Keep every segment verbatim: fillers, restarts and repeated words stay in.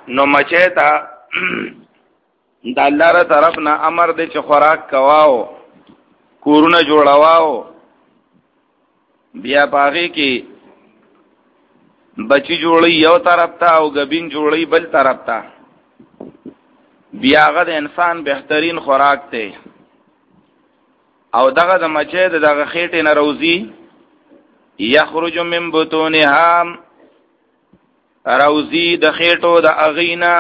نو مچه تا د الله تر طرف نه امر دی چې خوراک کواو کورونه جوړواو بیا باغی کې بچی جوړي یو طرف ته او غبین جوړي بل طرف ته بیا هغه د انسان بهترین خوراک دی او دغه د مچه دغه خېټه نه روزي یخرج من بطونها روزی د خېټو د اغینا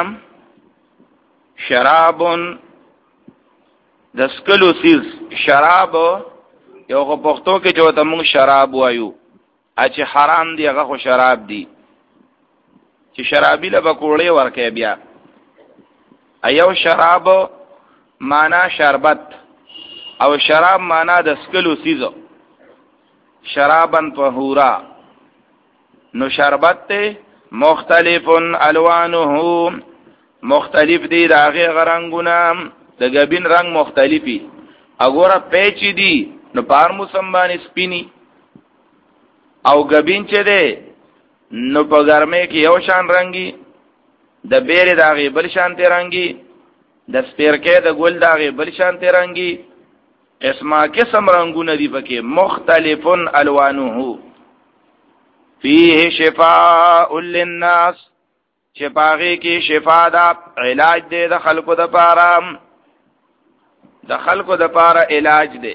شرابون د سکلو سیز شراب یو په پښتو کې چې ته موږ شراب وایو چې حرام دی هغه خو شراب دی چې شرابي له بکوړې ورکې بیا ایو شراب معنا شربت او شراب معنا د سکلو سیزو شرابن طهورا نو شربت ته مختلف الوانه مختلف دی داغه غرنګونه د غبین رنگ مختلفي اګوره پیچ دی نو پار موسمبان سپینی او غبین چه ده نو په ګرمه کې یو شان رنگي د بیره داغه بل شان ته رنگي د سپیرکې د ګل داغه بل شان ته رنگي اسما قسم رنگونه دی پکې مختلفن الوانه فيه شفاء للناس شفاغي کې شفاء دا علاج دی د خلقو د پاره د خلقو د پاره علاج دی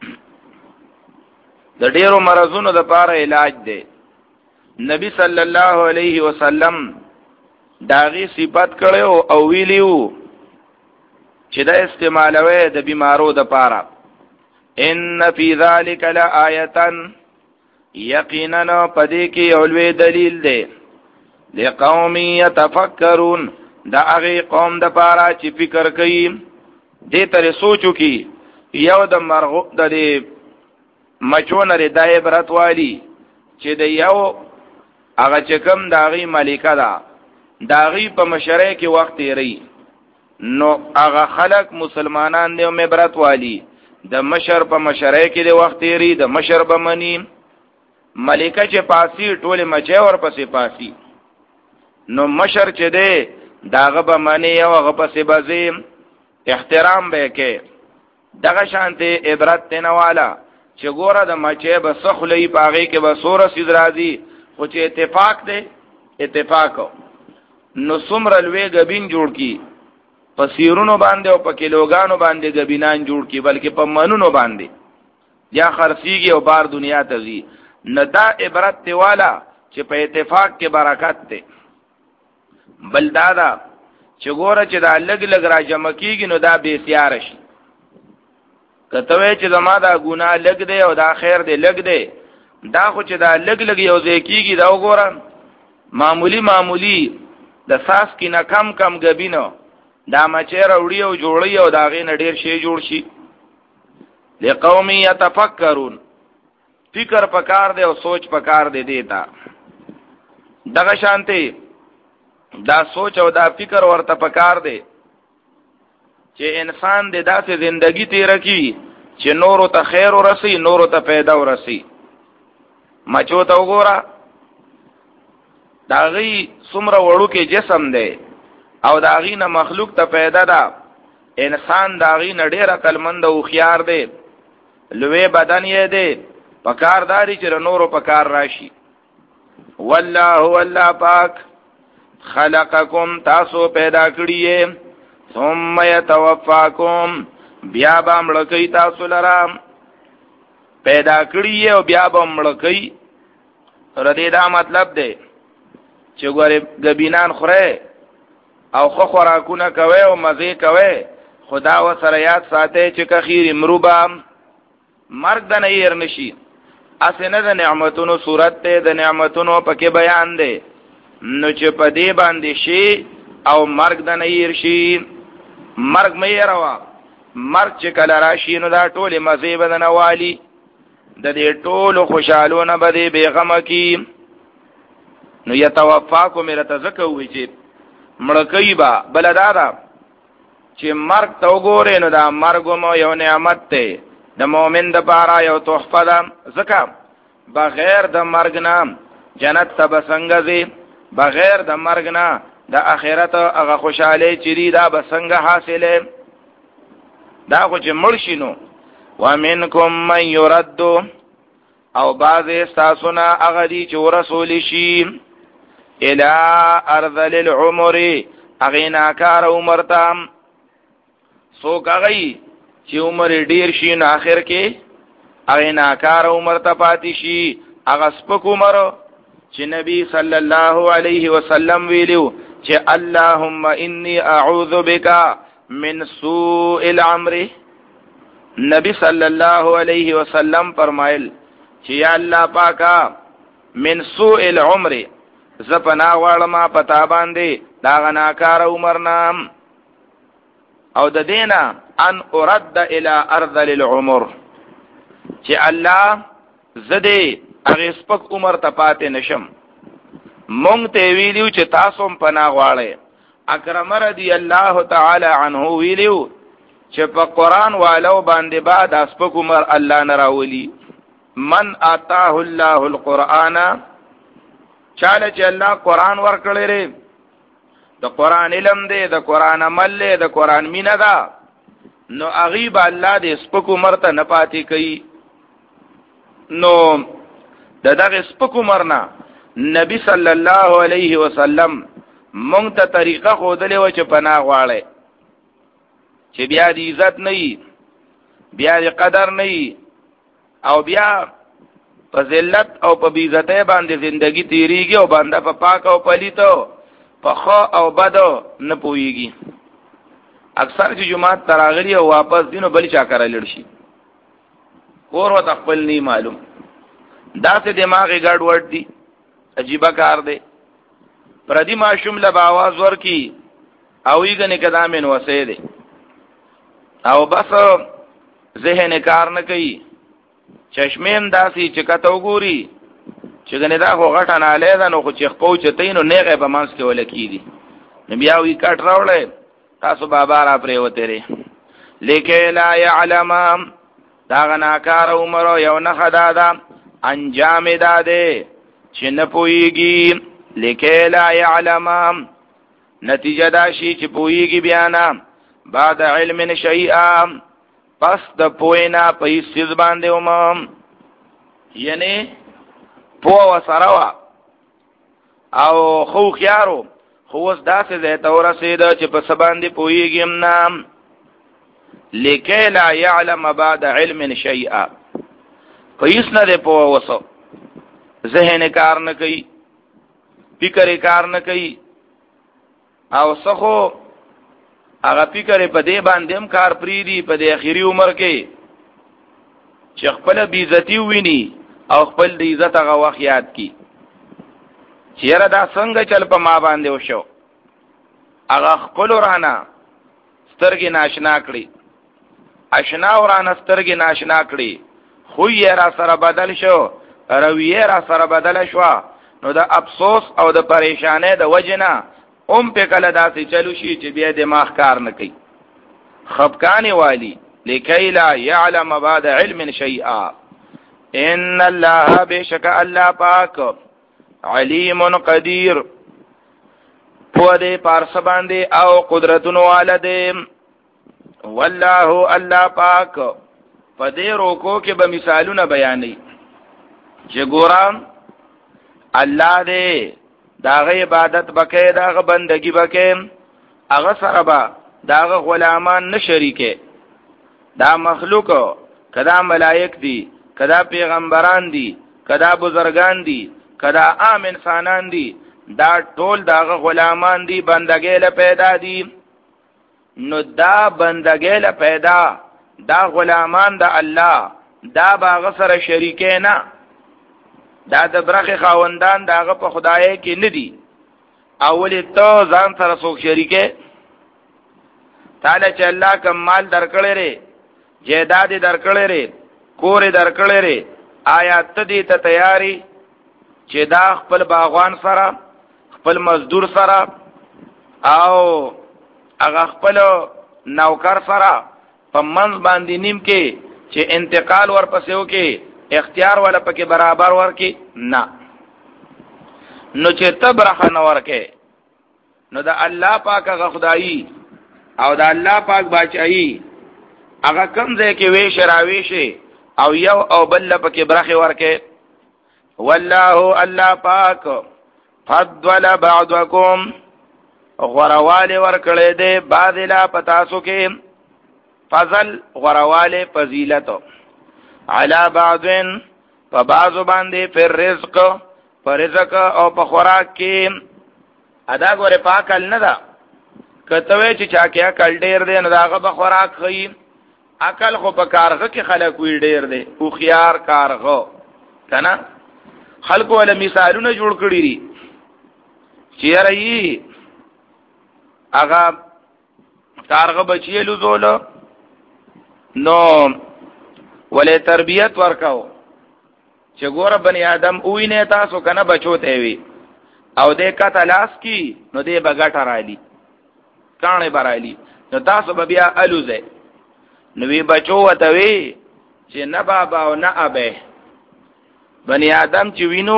د ډیرو مرزونو د پاره علاج دی نبی صلی الله علیه وسلم داغي صفات کړو او ویلیو چې دا استعمالوي د بیمارو د پاره ان فی ذلک لآیه یقینا پدې کې اولوی دلیل دی لقوم یتفکرون دا هغه قوم د پاره چې فکر کوي دې تر سوچو کې یو د مرغوب د مچون ردای برات والی چې د یو هغه چې کوم داغي ملکه ده داغي په مشره کې وخت یې نو هغه خلق مسلمانان دی او مبرت والی د مشر په مشره کې د وخت یې د مشر بمنی ملکه چې پاسی ټوله مچه ور پسې پاسی نو مشر چې دی داغه بمنی او هغه پسې بزي احترام به کې دغه شانته عبرت تنواله چې ګوره د مچه به سخلې پاغي کې به سوره سید راځي خو چې اتفاق دی اتفاق نو سمر لوی غبین جوړ کی پسیرونو باندې او په کیلوګانو باندې غبینان جوړ کی بلکې په منونو باندې یا خرسیږي او بار دنیا ته ځي ندا عبرت تی والا چې په اتفاق کې برکت ته بل دادا چې ګوره چې دا لګ لګ را جمع کیږي نو دا به سیار شي کته چې زما دا ګناه لګ دی او دا خیر دی لګ دی دا خو چې دا لګ لګ یو ځای کیږي دا وګورم معمولی معمولی د ساس کې نه کم کم غبینو دا مچې راوړي او جوړي او دا غي نه ډیر شی جوړ شي لقوم یتفکرون فکر پکار دی او سوچ پکار دی دیتا دغه شانته دا سوچ او دا فکر ورته پکار دی چې انسان د داسې زندگی تیر کی چې نورو ته خیر ورسي نورو ته پیدا ورسي مچو ته وګوره داغي څومره وړو کې جسم دی او داغي نه مخلوق ته پیدا ده انسان داغي نه ډېر عقلمند او خيار دی لوی بدن یې دی پکارداري چې نورو پکار راشي والله والله پاک خلقکم تاسو پیدا کړی ثم يتوفاكم بیا به مړکې تاسو لرام پیدا کړی او بیا به مړکې ردی دا مطلب دی چې ګوره غبینان خوره او خو خوراکونه کوي او مزه کوي خدا و سره یاد ساته چې کخیر امروبا مرګ د نه ير نشي اسنه د نعمتونو صورت ته د نعمتونو پکې بیان دی نو چې په دې باندې شي او مرګ د نه ير شي مرګ مې روا مرګ چې کله راشي نو دا ټول مزه بدن والی د دې ټول خوشالونه به بیغم کی نو یتوفاکو مې رتزکو وی چې مړکې با بلدارا چې مرګ تو ګورې نو دا مرګ مو یو نعمت ته د مؤمن د پاره یو تحفه ده زکه بغیر د مرګ نه جنت ته بسنګ زی بغیر د مرګ نه د اخرت هغه خوشاله چری دا بسنګ حاصله دا خو چې مرشي نو ومنکم من يرد او بعض استاسنا هغه دي چې ورسول شي الى ارذل العمر اغینا کار عمر تام سو کغی چې عمر ډیر شي نو اخر کې اغینا کار عمر ته پاتې شي هغه سپک عمر چې نبی صلی الله علیه وسلم ویلو چې اللهم انی اعوذ بک من سوء العمر نبی صلی الله علیه وسلم فرمایل چې یا الله پاکا من سوء العمر زپنا غړما پتا باندې دا غناکار عمر نام او د دینا ان ارد الى ارذل العمر چې الله زده هغه سپک عمر ته پاتې نشم مونږ ته ویلیو چې تاسو هم پناه غواړئ اکرم رضی الله تعالی عنه ویلیو چې په قران والو باندې بعد اسپک عمر الله نراولی من آتاه الله القرآن چاله چې الله قران ورکړي لري د قران علم دی د قران عمل دی د قران مینا دا نو اغیب الله دې سپک عمر ته نه پاتې کوي نو د دغه سپک عمر نه نبی صلی الله علیه وسلم مونږ ته طریقه خودلې و چې پناه غواړي چې بیا دې عزت نه وي بیا دې قدر نه وي او بیا په ذلت او په بیزته باندې زندگی تیریږي او باندې په پاک او پلیتو په خو او بدو نه پويږي اکثر چې جمعات تراغلی او واپس دینو بل چا کرا لړ شي کور و تخپل نه معلوم دا سه دماغي ګډ وډ دي عجیب کار دی پردی ماشوم له आवाज ورکی او یګنه کدامن وسه دی او بس ذهن کار نه کوي چشمیم داسي چې کته وګوري چې ګنه دا خو غټه نه لیدا نو خو چې پوهچتین نو نیغه به مانس کې ولکی دي نبي او کټ راوړل تاسو بابا را پرې وته لري لیکه لا يعلم دا غناکار عمر یو نه خدا دا انجام داده چې نه پويږي لیکه لا يعلم نتیجه دا شي چې پويږي بیان بعد علم شیئا پس د پوینا په هیڅ باندې ومم یعنی پو وسروا او خو خيارو خو وس داسې زه تور سید چې په سباندې پويږم نام لیکه لا يعلم بعد علم شیئا په هیڅ نه په وسو ذهن کار نه کوي فکر کار نه کوي او سخو هغه فکر په دې باندې هم کار پری دی په دې اخیری عمر کې چې خپل بیزتی ویني او خپل د عزت هغه وخت یاد کی چیرې دا څنګه چل په ما باندې وشو هغه خپل ورانه سترګې ناشنا کړی آشنا ورانه سترګې ناشنا کړی خو یې را سره بدل شو رویه را سره بدل شو نو د افسوس او د پریشانې د وجنه اوم په کله داسې چلو شي چې بیا دماغ کار نه کوي خفقان والی لکی لا يعلم بعد علم شیئا ان الله بشک الله پاک علیم قدیر په دې پارس باندې او قدرتونو والده والله الله پاک په دې روکو کې به مثالونه بیانې چې ګورم الله دې داغه عبادت بکې داغه بندگی بکې هغه سره به داغه غلامان نه شریکه دا مخلوق کدا ملائک دي کدا پیغمبران دي کدا بزرگان دي کدا عام انسانان دي دا ټول داغه غلامان دي بندګې له پیدا دي نو دا بندګې له پیدا دا غلامان د الله دا باغ سره شریکه نه دا د برخه خاوندان داغه په خدای کې نه دي اول ته ځان سره څوک شریکه تعالی چې الله کمال درکړي ری جیداد درکړي ری کور درکړي ری آیا ته دې ته تیاری چې دا خپل باغوان سره خپل مزدور سره او هغه خپل نوکر سره په منځ باندې نیم کې چې انتقال ورپسې وکي اختیار ولا پکې برابر ورکی نه نو چې تبرخه نه ورکه نو د الله پاک هغه خدایي او د الله پاک بچایي هغه کم ځای کې وی شراوي شي او یو او بل پکې برخه ورکه. والله الله پاک فضل بعضکم غرواله ورکړې ده بعض لا پتاسو کې فضل غرواله فضیلت علی بعضن فبعض باندې پر رزق پر رزق او په خوراک کې ادا غره پاکل نه ده کته وی چې چا کې عقل ډیر دی نه داغه په خوراک خي عقل خو په کارغه کې خلک وی ډیر دی او خيار کارغه کنه خلکو ول مثالونه جوړ کړی دي چې رہی هغه کارغه بچی لزول نو ولې تربیت ورکاو چې ګوره بنی آدم وینه تاسو کنه بچو ته وی او دې کته لاس کی نو دې بغټ رالی کانه برالی نو تاسو به بیا الوزه نو وی بچو وته وی چې نه بابا او نه ابه بنی آدم چې وینو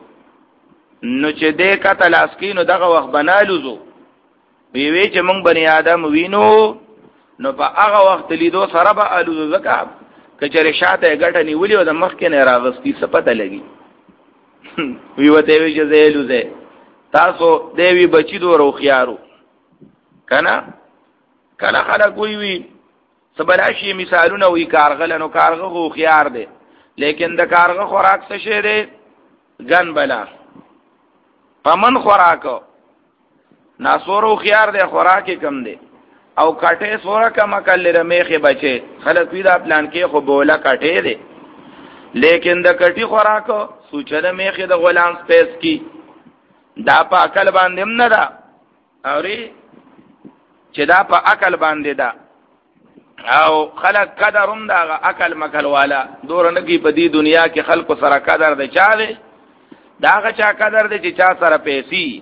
نو چې دې کته لاس کی نو دغه وخت بنالوزو وی وی چې مونږ بنی آدم وینو نو په هغه وخت لیدو سره به الوزو زکه کچره شاته غټه نیولې او د مخ کې نه راغستی څه پته لګي وی وته وی چې زېلوزه تاسو دیوی بچی دو رو خيارو کنه کله خلک وی وی سبلاشي مثالونه وی کارغه نو کارغه خو خيار دی لیکن د کارغه خوراک څه شه دی ګن بلا پمن خوراک ناسورو خيار دی خوراک کم دی او کټه سوره کما کله رمیخه بچي خلک وی دا پلان کې خو بوله کټه دی لیکن د کټي خوراک سوچره میخه د غلام سپیس کی دا په عقل باندې نه دا اوري چې دا په عقل باندې دا او خلق قدرم دا عقل مکل والا دور نه کی په دې دنیا کې خلق سره قدر دی چا دی دا چا قدر دی چې چا سره پیسې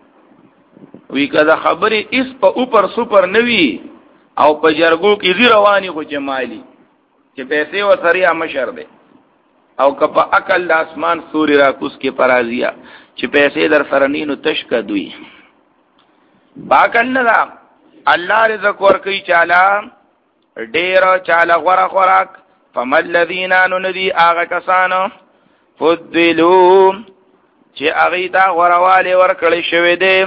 وی کدا خبره اس په اوپر سوپر نوي او په جرګو کې زی رواني خو جمالي چې پیسې و سریا مشر دی او کپا عقل د اسمان سوري را کوس کې پرازیا چې پیسې در سره نینو تشک دوی باکل نه الله رزق ورکي چالا ډیر چالا غره خوراک فمل الذين ندي اغه کسانو فضلوا چې اغه تا غرواله ورکړی شوی دی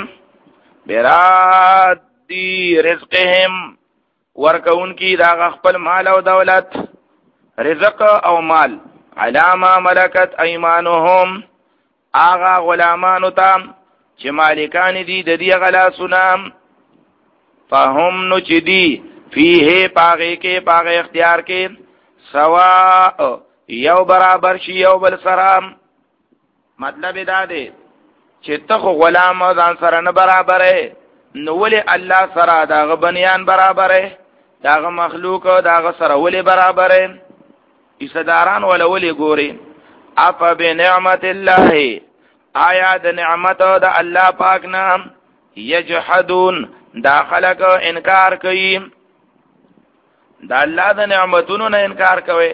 برادی رزقهم ورکون کی دا خپل مال او دولت رزق او مال علامه ملکت ایمانهم آغا غلامانو تام چې مالکان دي د دې غلا سنام فهم نو چې دي فيه پاغه کې پاغه اختیار کې سوا یو برابر شي یو بل سره مطلب دا دی چې ته غلام ځان سره نه برابرې نو ولې الله سره دا غبنیان برابرې دا مخلوق دا سره ولې برابرې ایصداران ولا ولې ګوري اف بنعمت الله آیا د نعمت د الله پاک نام یجحدون دا خلق انکار کوي دا الله د نعمتونو نه انکار کوي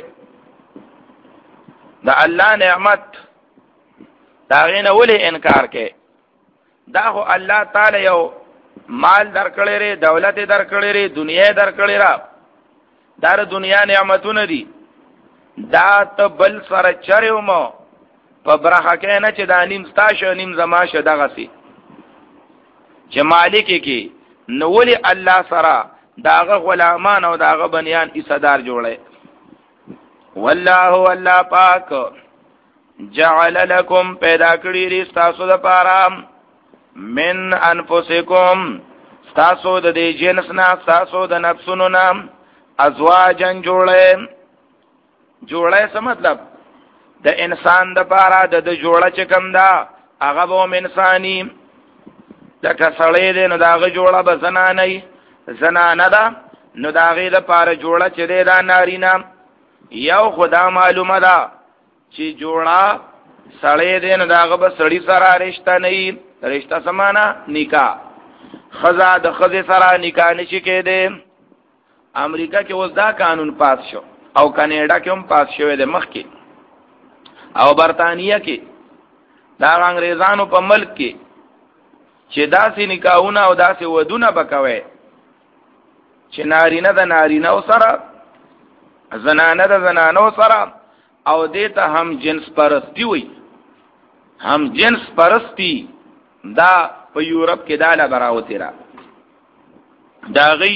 دا الله نعمت دا غینه ولې انکار کوي دا خو الله تعالی یو مال درکړی ری دولت درکړی ری دنیا درکړی را دا د دنیا نعمتونه دي دا ته بل سره چریو مو په برخه کې نه چې دا نیم ستاشه نیم زماشه دغه سي چې مالک کې نو ولي الله سره داغه غلامان او داغه بنیان ایصدار جوړه والله والله پاک جعل لكم پیدا کړی ری تاسو د پاره من انفسکم تاسو د دې جنس نه تاسو د نفسونو نه ازواجن جوړه جوړه څه مطلب د انسان د پاره د جوړه چې کوم دا هغه به انساني لکه سړی دی نو داغه جوړه به زنانه زنانه ده نو داغه د پاره جوړه چې دی دا نارینا یو خدا معلومه ده چې جوړه سړی دی نو داغه به سړی سره رشتہ نه رشتہ سمانا نکاح خزا د خزې سره نکاح نشي کېده امریکا کې اوس دا قانون پاس شو او کاناډا کې هم پاس شوی دی مخکې او برتانیه کې دا انګريزانو په ملک کې چې داسې نکاحونه او داسې ودونه بکوي چې نارینه د نارینه سره زنانه د زنانو سره او دیتا هم جنس پرستی وي. هم جنس پرستی دا په یورپ کې دا لا براوتی را دا غي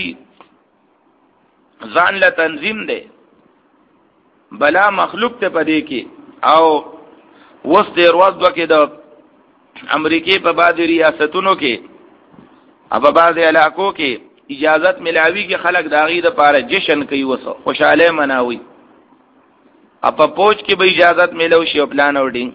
ځان له تنظیم دی بلا مخلوق ته پدې کې او وس د ورځ دوکې د امریکای په بعض ریاستونو کې او په بعض علاقو کې اجازت ملاوي کې خلک داغي د پاره جشن کوي وسو خوشاله مناوي اپا پوچ کې به اجازت ملو شي او پلان وډینګ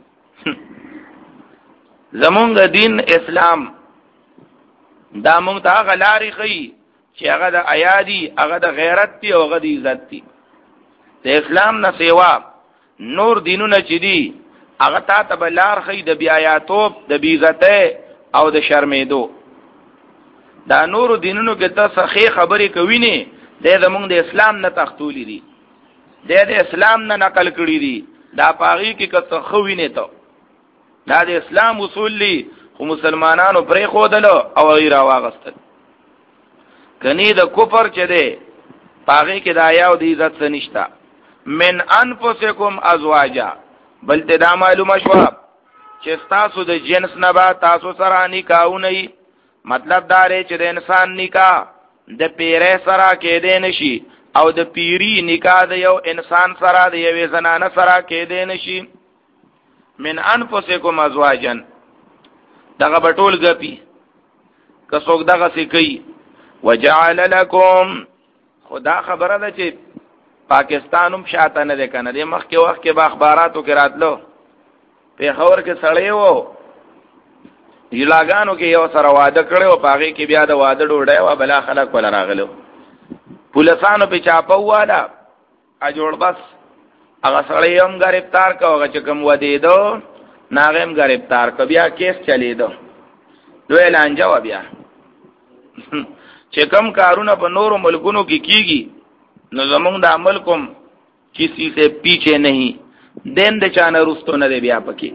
زمونږ دین اسلام دا مونږ ته غلاري خي چې هغه د ایادي هغه د غیرت دی او هغه د عزت دی. د اسلام نه سیوا نور دینونه چې دي هغه تا ته بلار خي د بیااتوب د بیزته او د شرمېدو. دا نور دینونو کې ته صحیح خبرې کوي نه د زمونږ د اسلام نه تختولې دي د د اسلام نه نقل کړی دي دا پاغي کې کته خوي نه ته دا د اسلام اصول دي خو مسلمانانو پرې خودل او غیر واغستل کني د کفر چه ده پاغي کې د آیا او د عزت سنشتا من انفسکم ازواجا بلته دا معلومه شو چې تاسو د جنس نه با تاسو سره نکاحونه مطلب دا لري چې د انسان نکاح د پیره سره کې دی نشي او د پیری نکاح د یو انسان سره د یوې زنانه سره کې دی نشي. من انفسکم ازواجن دغه بټول غپی کڅوګ دغه سې کوي وجعل لكم خدا خبره ده چې پاکستانم شاته نه ده کنه د مخکې وخت کې با اخباراتو کې راتلو په خبر کې سړی وو یلاګانو کې یو سره واده کړو پاغي کې بیا د واده ډوډۍ وا بلا خلک ولا راغلو پولیسانو په چاپه واله ا جوړ بس هغه سړی هم گرفتار کاوه چې کوم ودی دو ناغم گرفتار ک بیا کیس چلی دو دوی لانجه و بیا چې کوم کارونه په نورو ملکونو کې کیږي نو زمونږ د عمل کوم کسی سے پیچھے نہیں دین د چانه رستو نه دی بیا پکې.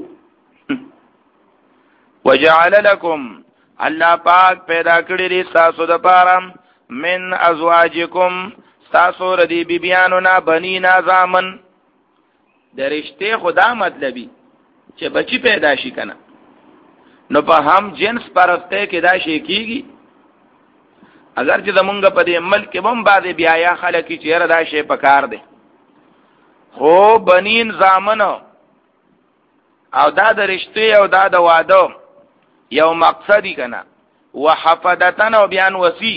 وجعل لكم الله پاک پیدا کړی دی تاسو د پاره من ازواجکم تاسو ردی بیبیانو نا بنینا زامن درشته خدا مطلبی چې بچی پیدا شي کنه نو په هم جنس پرسته کې دا شي کیږي اگر چې زمونږ په دې ملک کې بم باندې بیا یا خلک چې را دا شي پکار دي خو بنین زامن او دا درشته او دا د واده یو مقصدی کنه وحفدتن او بیان وسی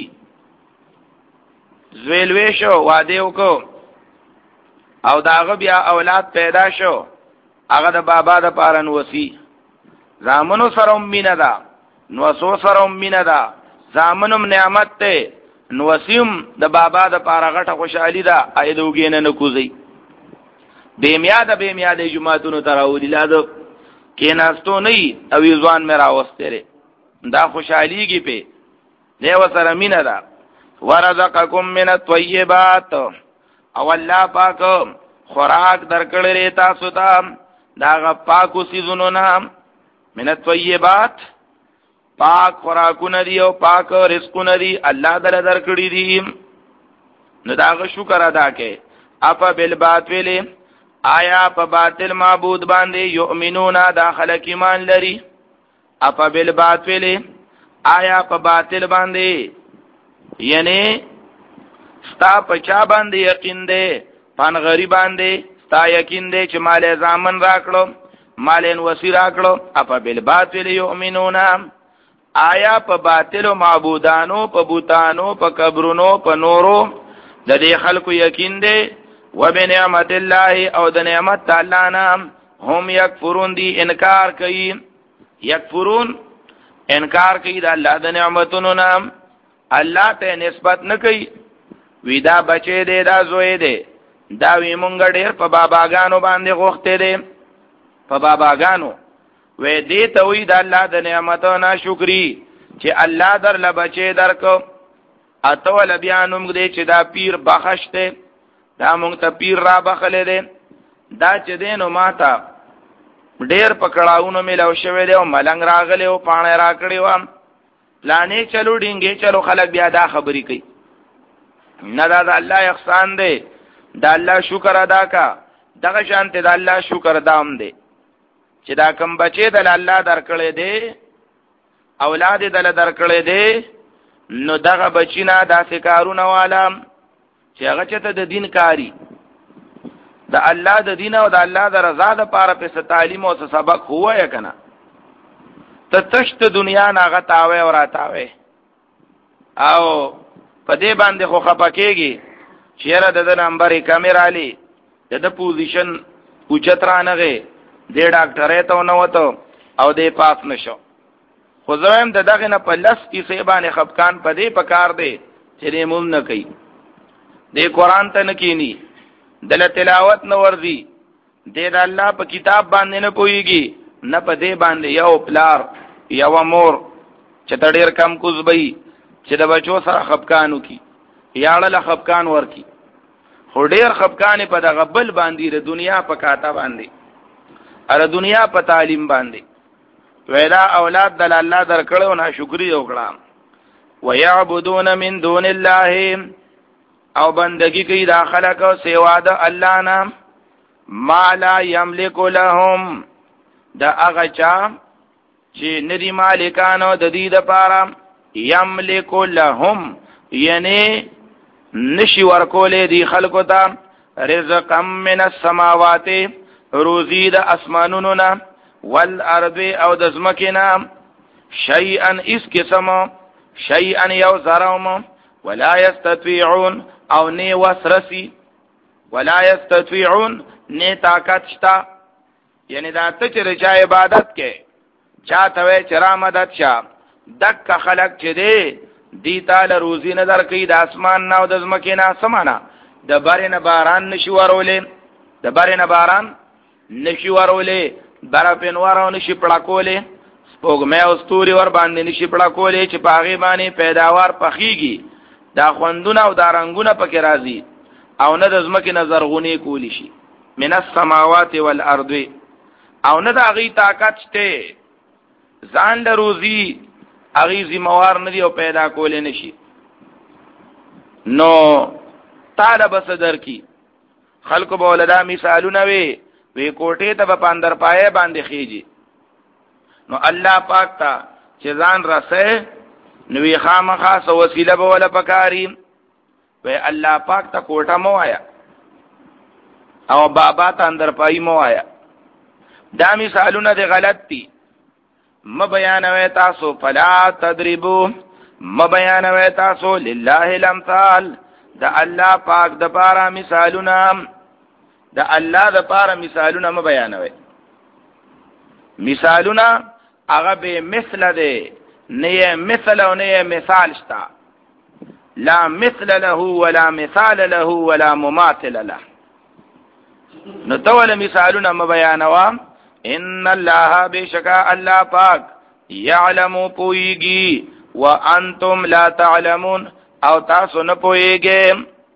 زویلوی شو واده وکړو او داغه بیا اولاد پیدا شو هغه د بابا د پاره نوسی زامنو سره مینا دا نوسو سره مینا دا زامنم نعمت ته نوسیم د بابا د پاره غټه خوشحالي ده ایدوګینه نه کوزي بیمیاد بیمیاد جمعهتونو تراولی لادو کیناستو نه او ځوان مې راوستره دا خوشحاليږي په دی وسره مینا دا ورزقکم من الطیبات او الله پاک خوراک درکړې تاسو ته دا پاکو سيزونو نام من الطیبات پاک خوراکونه دی او پاک رزقونه دی الله دل درکړي دي نو دا شکر ادا کړئ اپا بالباطل آیا په باطل معبود باندې یؤمنون داخله ایمان لري اپا بالباطل آیا په باطل باندې یعنی ستا پچا باندې یقین دی پان غری باندې ستا یقین دی چې مال زامن راکړو مالن وسی راکړو اپا بالباطل یؤمنون آیا په باطل معبودانو په بوتانو په قبرونو په نورو د دې خلکو یقین دی وبنعمت الله او د نعمت الله نام هم یکفرون دی انکار کوي یکفرون انکار کوي د الله د نعمتونو نام الله ته نسبت نه کوي ویدا بچی دی دا زوی دی دا وی مونږ ډېر په باباګانو باندې غوښته دی په باباګانو وې دې ته وی د الله د نعمتونو ناشکری چې الله در ل بچی درکو اتول بیا نوم دې چې دا پیر بخښته دا مونږ ته پیر را بخلې دی دا چې دینو ماته ډیر پکړاونو ملو شوی دی او ملنګ راغلی او پانه راکړی و پلانې چلو ډینګې چلو خلک بیا دا خبرې کوي نه دا د الله احسان دی د الله شکر ادا کا دغه شانته د الله شکر دام دی چې دا کم بچي د الله درکړې دی اولاد دل درکړې دی نو دغه بچینا داسې کارونه والا چې هغه چته د دین کاری د الله د دین او د الله د رضا لپاره په تعلیم او سبق هوا کنه ته تشت دنیا ناغه تاوي او راتاوي او په دې باندې خو خپکیږي چیرې د نمبر کیمرا لې د پوزیشن اوچت رانغه د ډاکټرې ته نو وته او دې پاس نشو خو زم د دغه نه په لس کې سیبانه خپکان په دې پکار دی چې دې مون نه کوي دې قران ته نه کینی دل تلاوت نو ورزي دې د الله په کتاب باندې نه پويږي نه په دې باندې یو پلار یو مور چې تډیر کم کوزبي چې د بچو سره خپکانو کی یاړه خپکان ورکی خو ډیر خپکان په دغه بل باندې د دنیا په کاته باندې اره دنیا په تعلیم باندې ویلا اولاد دل الله درکړو نه شکرې وکړه ويعبدون من دون الله او بندگی کوي دا خلق او سیوا د الله نام ما لا یملک لهم دا هغه چا چې ندي مالکانو د دې لپاره یملک لهم یعنی نشي ورکولې دي خلقو ته رزقا من السماوات روزی د اسمانونو نه والارض او د زمکینا شیئا اس قسم شیئا یو زرم ولا یستطيعون او نی وسرسی ولا یستطيعون نی طاقت شتا یعنی دا ته چې چا عبادت کې چا ته چر مدد شا دک خلق چې دی دی تعالی روزی نه درکې د اسمان نه او د زمکینا سمانا د بارنه باران نشي ورولې د بارنه باران نشي ورولې بارا پنوارو نشي پړه کولې سپوږمۍ او ستوري ور باندې نشي پړه کولې چې پاغي باندې پیداوار پخېږي دا خوندونه او دا رنگونه پکې راځي او نه د زمکه نظر غونی کولی شي من السماوات والارض او نه د غي طاقت شته ځان له روزي اغي زموار نه دی او پیدا کولې نشي نو طالب صدر کی خلق بولدا مثالونه وي وی کوټه ته په اندر پای باندې خيږي نو الله پاک ته چې ځان راسه نو خامخا سو وسیله به ولا پکاري وی الله پاک ته کوټه مو آیا او بابا ته اندر پای مو آیا دا مثالونه دي غلط دي م بیانوي تاسو فلا تدربو م بیانوي تاسو لله الامثال دا الله پاک د پارا مثالونه دا الله د پارا مثالونه م بیانوي مثالونه هغه به مثل ده نه مثل او نه مثال شتا لا مثل له ولا مثال له ولا مماثل له نو تول مثالونه م بیانوا ان الله بشکا الله پاک يعلم پويږي وانتم لا تعلمون او تاسو نه پويږئ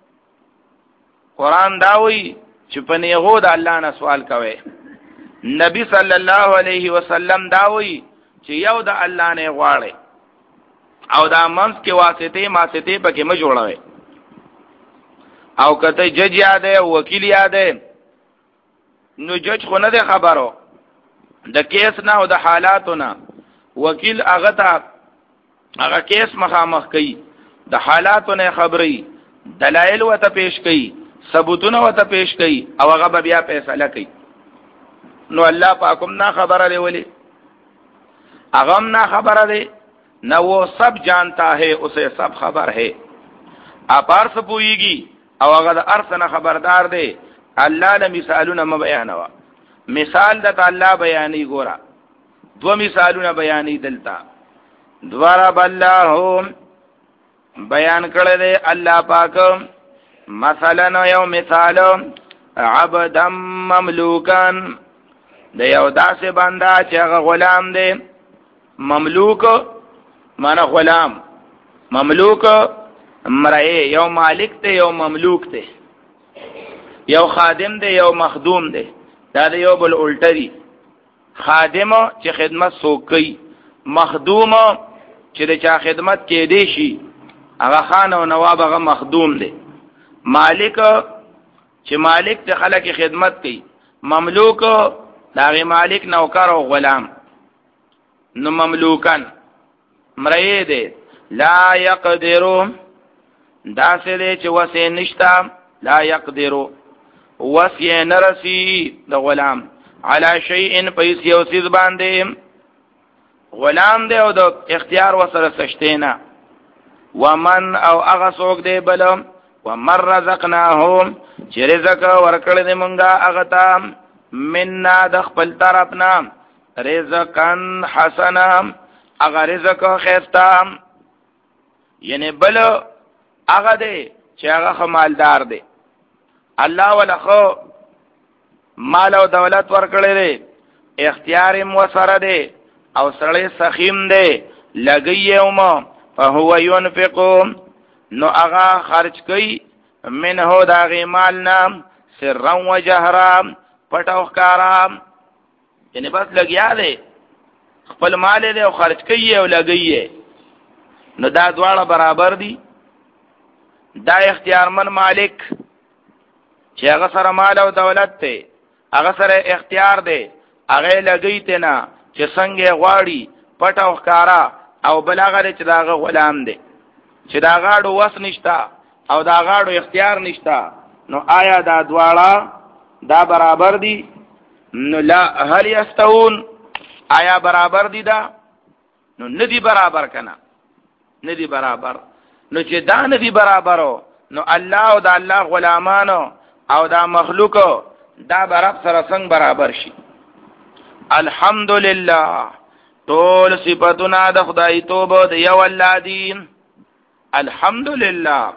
قران داوي چې په نیغو د الله نه سوال کوي نبی صلی الله علیه وسلم داوي چې یو د الله نه غواړي او دا منځ کې واسطه ماسطه پکې ما جوړوي او کته جج یاده وکیل یاده نو جج خو نه ده خبرو د کیس نه او د حالاتو نه وکیل هغه ته هغه کیس مخامخ کوي د حالاتو نه خبري دلایل وته پیش کوي ثبوتونه وته پیش کوي او هغه بیا فیصله کوي نو الله پاکم نه خبره دی ولی هغه نه خبره دی نہ وہ سب جانتا ہے اسے سب خبر ہے اپار سپوئیگی او اگر ارث نہ خبردار دے اللہ نے مثالونه مبیانوا مثال د الله بیانی ګورا دو مثالونه بیانی دلتا دوارا بالله بیان کړل دی الله پاک مثلا یو مثال عبدا مملوکان د یو داسې بندا چې هغه غلام دی مملوک مانا غلام مملوک مرئے یو مالک ته یو مملوک ته یو خادم دی یو مخدوم دی دا د یو بل الټری خادم چې خدمت سوکي، مخدوم چې د چا خدمت کې دی شي هغه خان او نواب هغه مخدوم دی. مالک چې مالک د خلک خدمت کوي، مملوک داغه مالک نوکر او غلام. نو مملوکان مړی دی. لا یقدرو دا سه دی چې وسه نشتا، لا یقدرو وسه نرسی د غلام علی شیء پیس یو سیز باندې، غلام دی او د اختیار وسره سشتینا. ومن او اغه سوک دی بل ومر رزقناهم چې رزق ورکړل دې مونږه هغه ته مننا د خپل طرفنا رزقن حسنا هغه رزق خیرتا، یعنی بل هغه دی چې هغه مالدار دی، الله ولخو مال او دولت ورکړل دی، اختیار مو سره دی او سړی سخیم دی لګیوم فهو ينفق نو هغه خرج کوي منه داغی مالنا سرا و جهرا پټ او ښکارا، یعنی بس لګیا دی خپل مال دی او خرج کوي او لګي. نو دا دواړه برابر دي. دا اختیارمن مالک چې هغه سره مال او دولت ته هغه سره اختیار دی، هغه لګی ته نه چې څنګه غواړي پټ او ښکارا، او بلاغه چې داغه غلام دی چې دا غاړو وس نشتا او دا غاړو اختیار نشتا. نو آیا دا دواړه دا برابر دي؟ نو لا. هل یستوون آیا برابر دي؟ دا نو ندی برابر کنا، ندی برابر. نو چې دا ندی برابرو نو الله او دا الله غلامانو او دا مخلوق دا برابر سره څنګه برابر شي؟ الحمدلله ټول صفاتنا د خدای توبه د یو الله دي. الحمدلله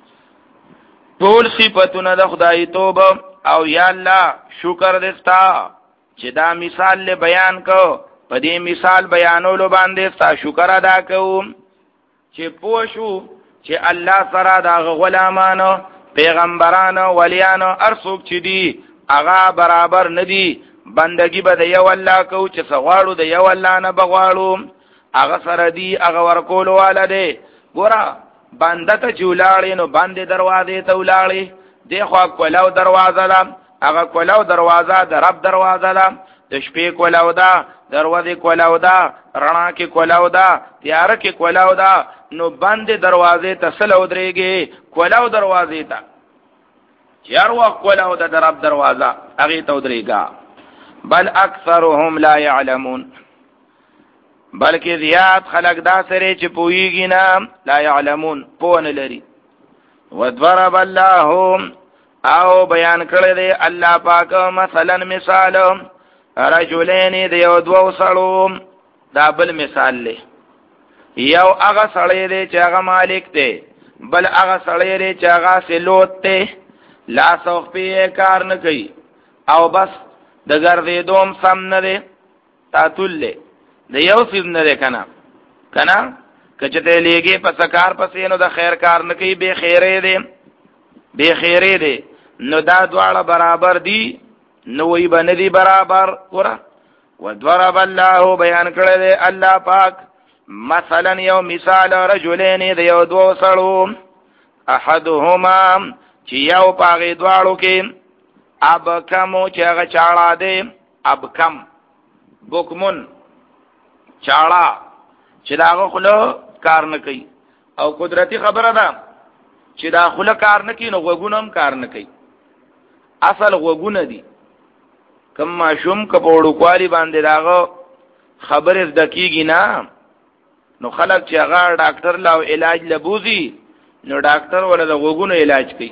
ټول صفاتنا د خدای توبه او یا الله شکر دې ستا چې دا مثال له بیان کو، په دې مثال بیانولو باندې ستا شکر ادا کوم چې پوښو چې الله سره دا غلامانو پیغمبرانو ولیانو ارڅوک چې دي هغه برابر ندي. بندگی به د یو الله کو چې سغواړو د یو الله نه بغواړو، هغه سره دی هغه ورکول والده. ګوره بنده ته جولاړې نو باندې دروازې ته ولاړې دی، خو کولاو دروازه ده، هغه کولاو دروازه د رب دروازه ده، د شپې کولاو ده، دروازې کولاو ده، رڼا کې کولاو ده، تیار کې کولاو ده. نو باندې دروازې ته سلو درېږي کولاو دروازې ته، هر وخت کولاو ده د رب دروازه هغه ته درېږي. بل اکثرهم لا يعلمون بلکې زیات خلق دا سره چې پوېږي نه، لا يعلمون پوه نه لري. وضرب الله او بیان کړی دی الله پاک مثلا مثال رجلین دی یو دوه سړو، دا بل مثال له یو هغه سړی دی چې هغه مالک دی، بل هغه سړی دی چې هغه سلوت دی، لا سوخ په کار نه کوي او بس د ګرځې دوم سم نه دی، تاتل دی د یو سیز نه دی کنه کنه کچته لیږي په سکار پسې نو د خیر کار نه کوي، به خیره دی به خیره دی. نو دا دواړه برابر دي؟ نو وی باندې برابر. ورا وضرب الله بیان کړی دی الله پاک مثلا یو مثال رجلین د یو دو سړو، احدهما چې یو پاغې دواړو کې ابکمو چې هغه چاړه دی، ابکم بوکمون چاړه چې دا هغه خلو کار نه کوي، او قدرتی خبره ده چې دا خلو کار نه کوي نو غوګونه هم کار نه کوي. اصل غوګونه دي کم ماشوم کپوړو کوالي باندې داغه خبره زده کیږي نه، نو خلک چې هغه ډاکټر لا علاج لبوزي نو ډاکټر ولا د غوګونو علاج کوي.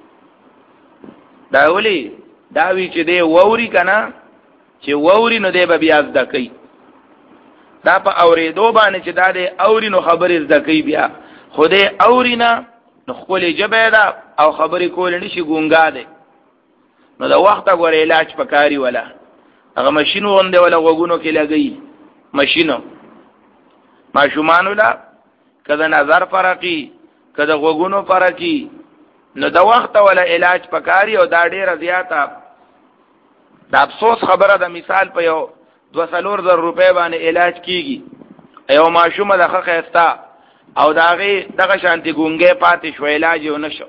دا ولي دا وی چې دی ووري کنه چې ووري نو دی به بیا زده کوي. دا په اورېدو باندې چې دا دی اوري نو خبرې زده کوي، بیا خوده اوري نه نو خپل جبه دا او خبرې کول نشي ګونګا دی. نو دا وخت غوړ علاج پکاري ولا هغه ماشينو وندې ولا غوګونو کې لګي ماشينو ماشومان ولا کله نظر فرقي کله غوګونو فرقي، نو دا وخت ولا علاج پکاري. او دا ډیره زیاته د افسوس خبره د مثال په یو دو سلور زر روپے باندې علاج کیږي ایو ماشومه د خخېستا او داغه دغه شانتي ګونګې پاتې شو علاج یې نشو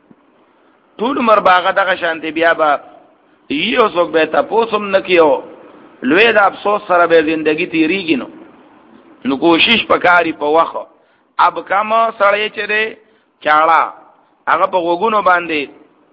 ټول مر باغه دغه شانتي بیا با یو څوک به تاسو هم نکيو لوی د افسوس سره به ژوندۍ تیریږي نو نو کوشش پکاري په وخت اب کم سړی چې دی چاړه هغه په وګونو باندې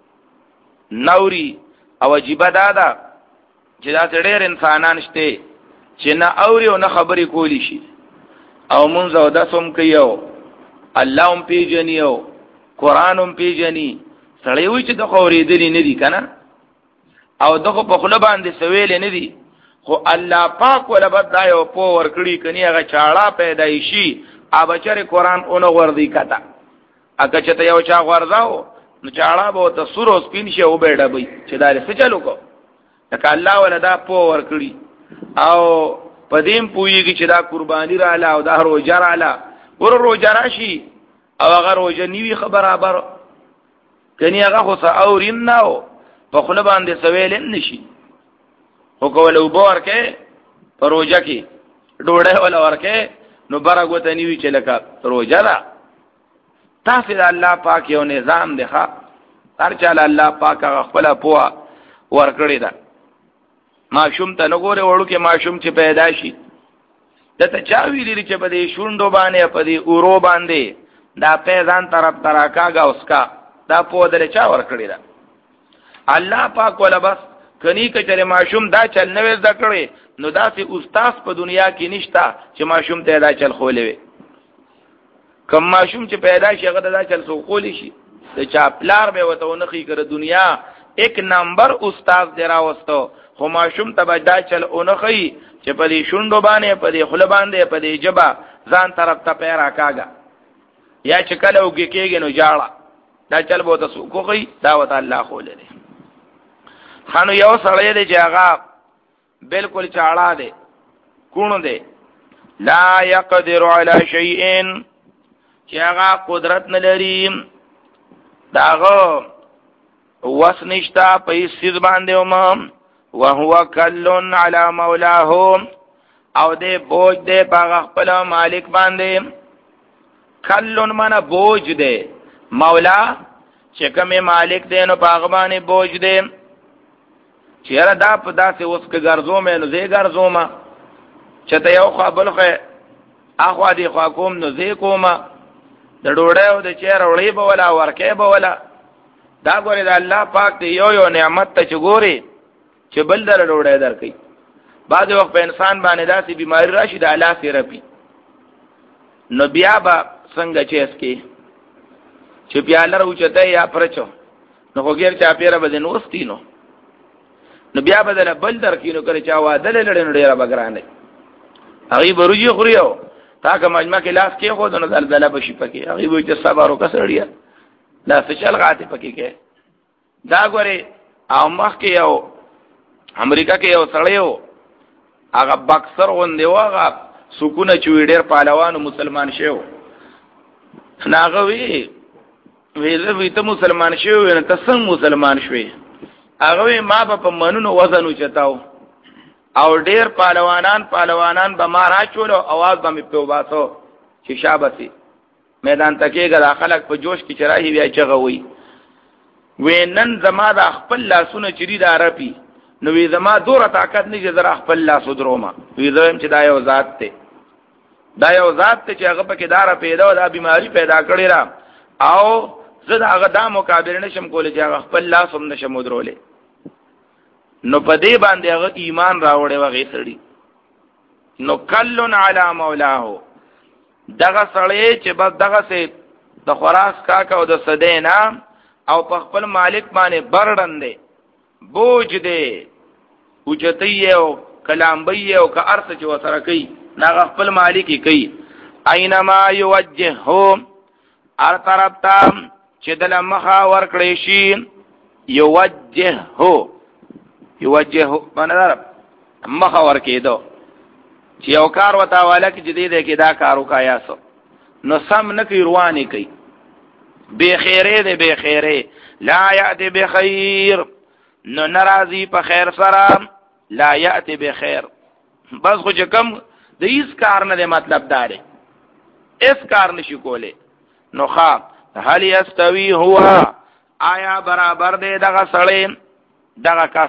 نوري او عجیب دادا چې دا ډېر انسانان شته چې نه اوري او نه خبرې کولی شي او مونږ او داسوم کيو الله هم پیژنیو قران هم پیژني سړی وي چې د خورېدلې نه دي کنه او دغه په خله باندې سویل نه دي خو الله پاک ولا بد یو په ور کړی کني هغه چاړه پیدایشي ا بچره قران اونو وردی کتا اګه چې ته یو چا ورځاو نو چاړه به ته سورو سپین شي او بیډه وي چې دا څه چلو کو لکه الله ولا دا په ور کړی او پدیم پویږي چې دا قربانی را اله او دا روزه را اله ور روزه راشي او هغه روزه نیوی خبره کني هغه خو اورین نو په خله باندې سویل نشي او کول او ورکه پروژه کې ډوړې ولا ورکه نو برغوته نیوی چې لکه روزه ده تاسو د الله پاک یو نظام دی ښا هر چا الله پاک خپل پوها ورکړی ده ماشوم ته نګوره وړو کې ماشوم چې پیدا شي دته چا ویلې چې په دې شونډو باندې په دې اورو باندې دا پیزان طرف تراکاګه اوسکا دا په دې چا ورکړی ده الله پاک ولا بس کني کچره ماشوم دا چل نوې ذکرې نو داسې استاد په دنیا کې نشتا چې ماشوم ته دا چل خولې وي کم ماشوم چې پیدا شي هغه دا چل سو خولې شي د چا پلار به وته ونخي کړ دنیا ایک نمبر استاد درا وستو خو ماشوم ته دا چل اونخي چې په دې شونډو باندې په دې خله باندې په دې جبا ځان طرف ته پیرا کاګه یا چې کله وګ کېږي نو جاړه دا چل بو ته سو کوي دا وته الله خولې دي خانو یو سړی دی چې هغه بالکل چاړه دی کونو دی لا يقدر على شيء چې هغه قدرت نه لري داغه وس نشتا په سیز باندې وم وهو کلن على مولاه او دې بوج دې په خپل مالک باندې کلن معنا بوج دې مولا چې کومه مالک دې نو په باندې بوج دې چیرې دا په داسې اوس کې ګرځو مې نو زه ګرځو ما چې ته یو خو بلخه اخو دې خو کوم نو زه کوم د ډوړې او د چیرې وړې به ولا ورکې به ولا دا ګورې د الله پاک دې یو یو نعمت ته چګوري چې بل در ډوړې درکې بعض وخت په انسان باندې داسې بیماری راشي د الله سره نو بیا به څنګه چې اسکی چې پیاله راوچته یا پرچو نو وګیر چا پیره به نو وستینو نو بیا بدل بل درکینو کړي چا وادل لړنو ډیره بګرانه هغه بروجي خوريو تا که مجمع کې لاس کې خو دنه زلزلہ بشي پکې هغه وایي چې صبر وکړیا لا فشل غاته پکې کې دا غوري او مخ کې یو امریکا کې یو سړیو هغه بکسر غوندې واغه سکونه چوي ډیر پهلوانو مسلمان شیو ناغه وی ویله وی ته مسلمان شیو نه ته څنګه مسلمان شوي هغه ما په منونو وزن وچتاو او ډیر پهلوانان پهلوانان به ما راچولو आवाज به په واسو چې شابسي میدان تکیګه د خلک په جوش کې چرایي بیا چغوي وینن زما د خپل لاسونه چری د عربي نو وی زما دوره طاقت نه چې زرا خپل لاس دروما وی زم چې دا یو ذات ته دا یو ذات ته چې هغه په کې دار پیدا او دا بیماری پیدا کړی را او زه دا هغه د مقابله نشم کولای چې هغه خپل لاس هم نشم درولې نو په دې باندې هغه ایمان راوړې وغه سړي نو کلن علی مولاه دغه سړی چې بس دغه سه د خراس کاکا او د سدینا او په خپل مالک باندې بردن دی بوج دی اوچتی او کلام بی او که ارث چې وسره کوي ناغه خپل مالکی کوي اينما يوجهه ار طرف ته چې دل مخا ور کړی شي يوجهه يوجهه باندې مخا ور کېدو چې یو کار وتا والا کې جديده کې دا کارو کایا سو نو سم نه کی رواني کوي به خیره دې به خیره لا یاتی بخیر نو ناراضی په خیر سره لا یاتی بخیر بس خو چې کم د هیڅ کار نه مطلب داره اس کار نشي کوله نو خا هل یستوی هو آیا برابر دی دغه سړی دغه کس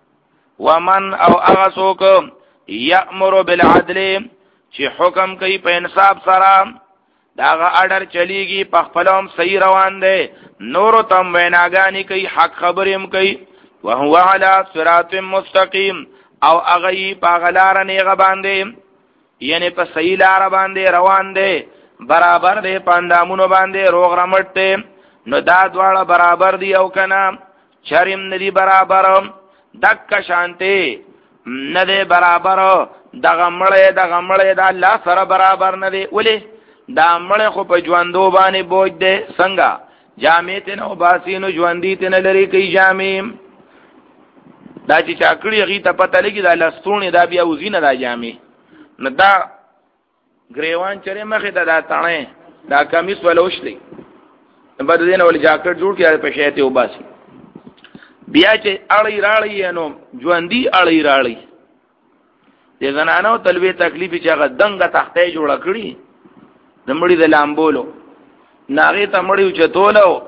ومن او هغه څوک یأمر بالعدل چې حکم کوي په انصاف سره داغه اډر چلیږي په خپلوم صحیح روان دی نور تم ویناګانی کوي حق خبریم کوي وهو علی صراط مستقیم او هغه په غلار نه باندې یعنی په صحیح لار باندې روان دی برابر دی پاندامونو باندې روغ رمټ دی نو دا دواړه برابر دی او کنه چریم ندی برابر دک شانتی نه دی برابر دغه مړې دغه مړې دا الله سره برابر نه دی ولی دا مړې خو په ژوندو باندې بوج دی څنګه جامې ته نو باسینو ژوندې ته نه لري کوي جامې دا چې چاکړي غي ته پته لګي دا لستونی دا بیا وزینه دا جامې نه دا گریوان چرې مخه ته دا تانه دا کمیس ولوشلی بد دینه ول جاکټ جوړ کړي په شیته وباسي بیا چې اړی راړی نو ژوندۍ اړی راړی د زنانو تلوي تکلیف چې هغه دنګه تختې جوړ کړي د مړي د لامبولو ناغه ته مړی چې تولو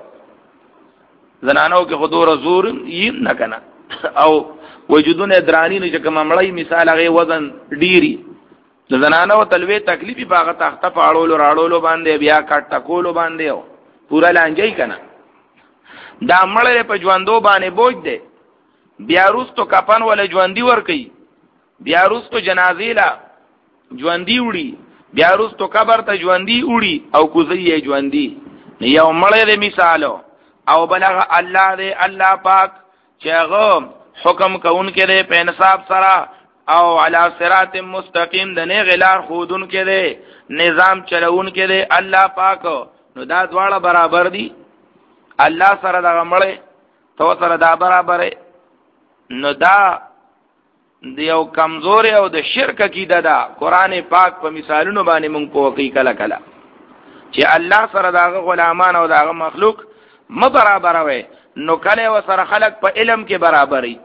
زنانو کې خودور زور یې نه کنه او وجودونه درانی نه چې کوم مړی مثال هغه وزن ډیری د زنانو تلوي تکلیف باغ تخته پاړولو راړولو باندې بیا کټ ټکولو باندې پورا لانجای کنه دا مړی په ژوندو باندې بوج دی بیا روستو کفن ولا ژوندۍ ور کوي بیا روستو جنازې لا ژوندۍ وړي بیا روستو قبر ته ژوندۍ وړي او کوزي ژوندۍ یو مړی دی مثالو او بلغ الله دی الله پاک چې هغه حکم کوونکی دی په انصاف سره او علی صراط مستقیم د نه غلار خودون کې دی نظام چلون کې دی الله پاک نو دا دواړه برابر دي الله سره دا مړی تو سره دا برابر نو دا دیو کمزور او د شرک کیده دا قران پاک په مثالونو باندې مونږ په کوي کله کله چې الله سره دا غلامان او دا مخلوق م برابر وي نو کله و سره خلق په علم کې برابرۍ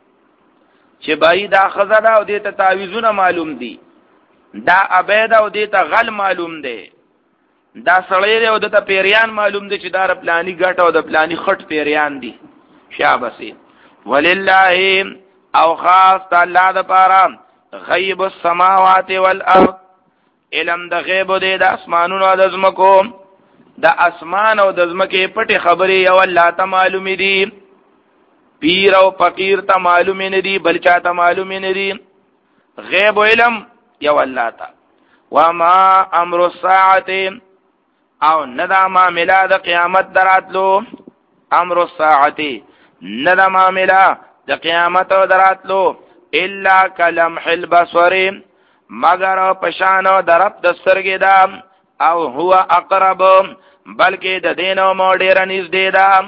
چې بای دا خزاده او دې ته تعویذونه معلوم دي دا عبید او دې ته غل معلوم دي دا سړی او د پیریان معلوم دي چې دا پلانی ګټ او د پلانی خټ پیریان دي شابسي ولله او خاص الله د پاره غیب السماوات والارض علم د غیب دی د اسمانونو او د زمکو د اسمان او د زمکه پټي خبري او الله ته معلوم دي پیر او فقیر ته معلوم نه دي بل چا ته معلوم نه دي غیب علم یو الله ته وما امر الساعه او ندا معاملہ د قیامت دراتلو امر الساعه ندا معاملہ د قیامت دراتلو الا کلمح البصر مگر پشانو درب د سترګې دا او هو اقرب بلکې د دینو مو ډیر نږدې ده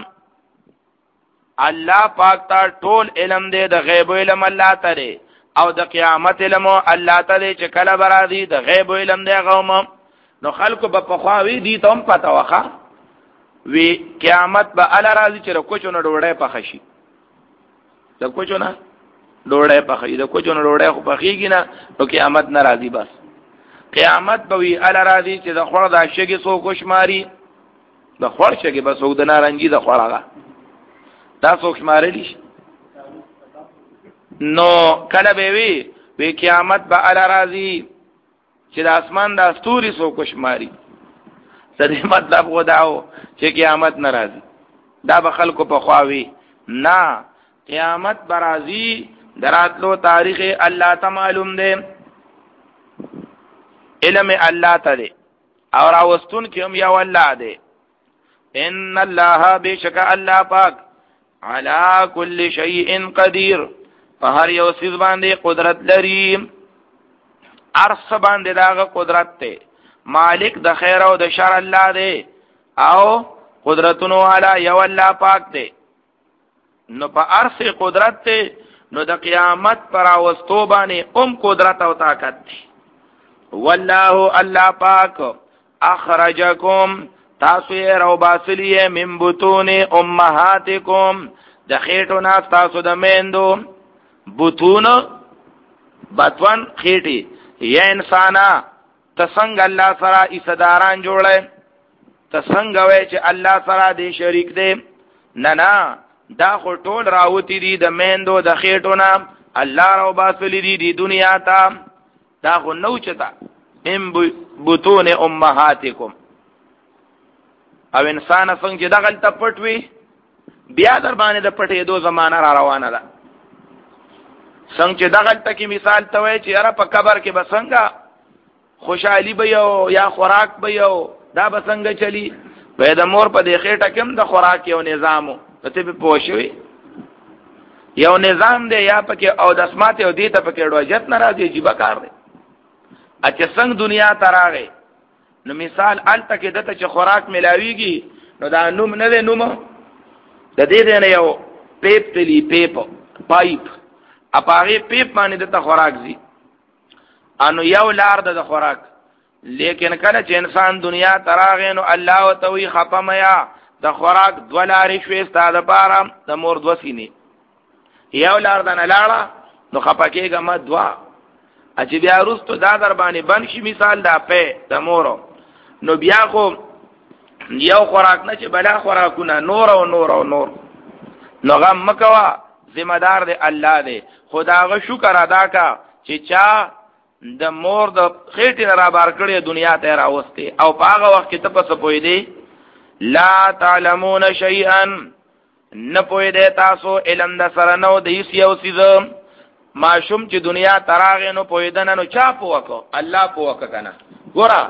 الله پاک ته ټول علم دی د غیب علم الله ته او د قیامت علم الله ته چې کله برادي د غیب علم دی غوم نو خلکو په پخواوی دي ته هم پتا وخه وی قیامت به ال راځي چې کوچو نه ډوړې پخ شي د کوچو نه ډوړې پخ شي د کوچو نه ډوړې خو پخېږي نه نو قیامت نه راځي بس قیامت به وی ال راځي چې د خور د شګي سو کوشماري د خور شګي بس او د نارنجي د خورغه دا سو کوشماري نو کله به وی وی قیامت به ال راځي چې د اسمان د استوري سو کوشماري سره مطلب غداو چې قیامت ناراضي دا به خلکو په خواوي نه قیامت برازي دراتلو تاریخ الله ته معلوم دی علم الله ته دی او راوستون کوم یو الله دی ان الله بشک الله پاک علی کل شیء قدیر په هر یو څه باندې قدرت لري ارس باندې داغه قدرت ته مالک د خیر او د شر الله دی او قدرتونو والا یو الله پاک دی نو په ارس قدرت ته نو د قیامت پر واستو باندې اوم قدرت او طاقت دی والله الله پاک اخرجکم تاسو یې رو باسلیه من بطون امهاتکم د خېټو نه تاسو د میندو بطون بطون خېټي یا انسانا تسنگ الله سره ایصداران جوړه تسنگ وای چې الله سره دې شریک دی نه نه دا خو ټول راوتی دي د میندو د خېټونه الله راو باسلی دي د دنیا ته دا خو نو چتا ام بطون امهاتکم او انسان څنګه چې دغه ته پټوي بیا در باندې د پټې دو زمانہ را روانه ده څنګه چې دغه ته کې مثال ته وای چې یاره په قبر کې بسنګا خوشحالي به یو یا خوراک به یو دا بسنګ چلی په د مور په دې خېټه کې د خوراک یو نظامو ته به پوښوي یو نظام دی یا پکې او د اسمات او دې ته پکې ډوجت ناراضي جيبه کار دی اچھا څنګه دنیا تراغه نو مثال ال تک دته چې خوراک ملاويږي نو دا نوم نه دی نوم د دې نه یو پیپ تلی پیپ پایپ اپاره پیپ باندې دته خوراک زی انو یو لار د خوراک لیکن کله چې انسان دنیا تراغه نو الله او توي خپمیا د خوراک دولارې شوي ستاده پاره د مور دوسینی یو لار د نه لاړه نو خپکیګه ما دوا اچ بیا روستو دا در باندې بن شي مثال دا په د مورو نو بیا خو یو خوراک نه چې بلا خوراکونه نور او نور او نور نو غم مکوا ذمہ دار دی الله دی خداغه شکر ادا کا چې چا د مور د خېټې را بار کړې دنیا ته راوستي او په هغه وخت کې ته پس پوي دی لا تعلمون شيئا نه پوي دی تاسو علم د سره نو د هیڅ یو څه معشوم چې دنیا تراغه نو پویدنه نو چا پوکو الله پوک کنه ګورا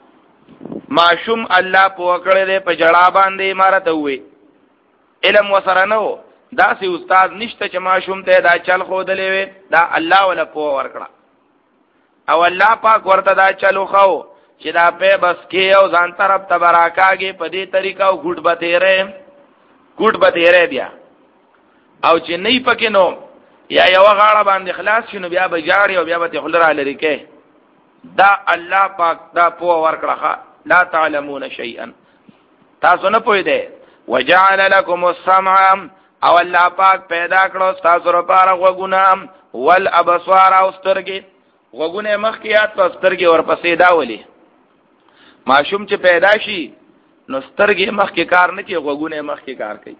معشوم الله پوکړه دې په جړا باندې امارته وي علم وسره نو دا سي استاد نشته چې معشوم ته دا چل خودلې وي دا الله ولا پو ورکړه او الله پاک ورته دا چلو خو چې دا په بس کې او ځان طرف تبرکاږي په دې طریقه او ګډ بتیره ګډ بتیره بیا او چې نه پکې نو یا یو غاړه باندې خلاص شنو بیا به جاړي او بیا به خلرا لري کې دا الله پاک دا پو ورکړه لا تعلمون شيئا تاسو نه پوي دي وجعل لكم السمع او الله پاک پیدا کړو تاسو لپاره غوګونه والابصار او سترګې غوګونه مخکيات او سترګې ورپسې دا ولي ماشوم چې پیدا شي نو سترګې مخکې کار نه کوي غوګونه مخکې کار کوي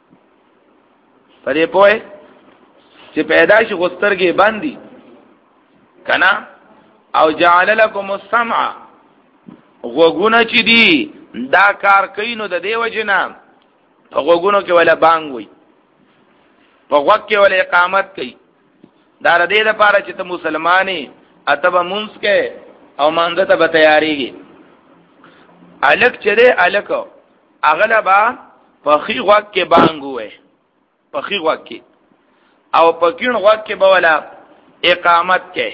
پرې پوي چې پیدا شي غسترګې باندې کنا او جعل لكم السمع غوګونه چې دي دا کار کوي نو د دیو جنا په غوګونو کې ولا بانګ وي په غوږ کې ولا اقامت کوي دا ر دې لپاره چې ته مسلمانې اتبه منځ کې او مانځه ته به تیاریږي الک چې دې الک اغلبا په خي غوږ کې بانګ وي په خي غوږ کې او پکین غوږ کې بولا اقامت کې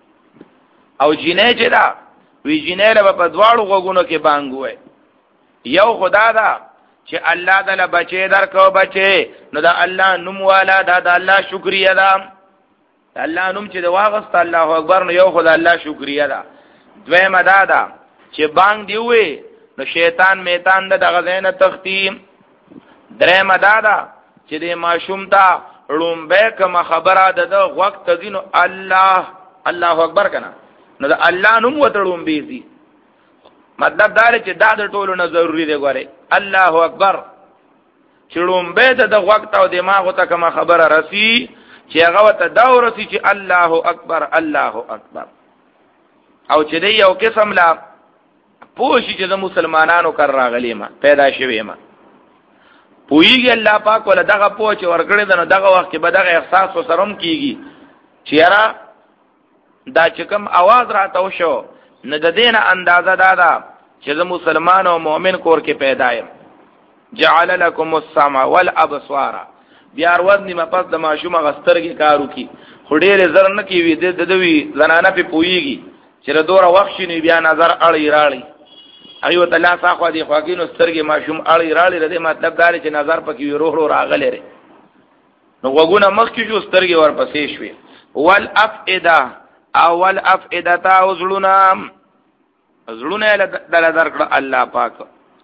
او جنې چې دا وی جنې له په دواړو غوږونو کې بانګوي یو خدا دا چې الله تعالی بچي درکو بچي نو دا الله نوم والا دا د الله شکریا ده الله نوم چې دا واغست الله اکبر نو یو خدا الله شکریا ده دویمه دا ده چې بانګ دی وي نو شیطان میتان د غزینه تختیم درېمه دا ده چې د ماشوم ته لومبه کما خبره ده وخت دینو الله الله اکبر کنا نو دا الله نوم وتړوم بيزي مطلب دا چې دا د ټولو نه ضروری دی ګوره الله اکبر چې لومبه د وخت او دماغ ته کما خبره رسی چې هغه ته دا ورسی چې الله اکبر الله اکبر او چې دی یو قسم لا پوښي چې د مسلمانانو کر راغلی ما پیدا شوی ما پویږي الله پاک ولا دغه پوښ ورګړي دنه دغه وخت کې به دغه احساس وسرم کیږي چې یاره دا چې کوم आवाज راته وشو نه د دینه اندازه دادا چې د مسلمان او مؤمن کور کې پیدا یم جعل لكم السمع والابصار بیا ورځ ما پس د ماشومه غسترګي کارو کی خډېره زر نه کی وي د دوی زنانه په پویږي چې د دوره وخت شنو بیا نظر اړی راړي ایو تعالی صاحب دې خواګینو سترګې ماشوم اړی راړي رده مطلب دا چې نظر پکې روح روح راغله لري نو وګونه مخ کې جو سترګې ورپسې شوي والافئده اول افئده اوزلنا زلونه دل درکړه الله پاک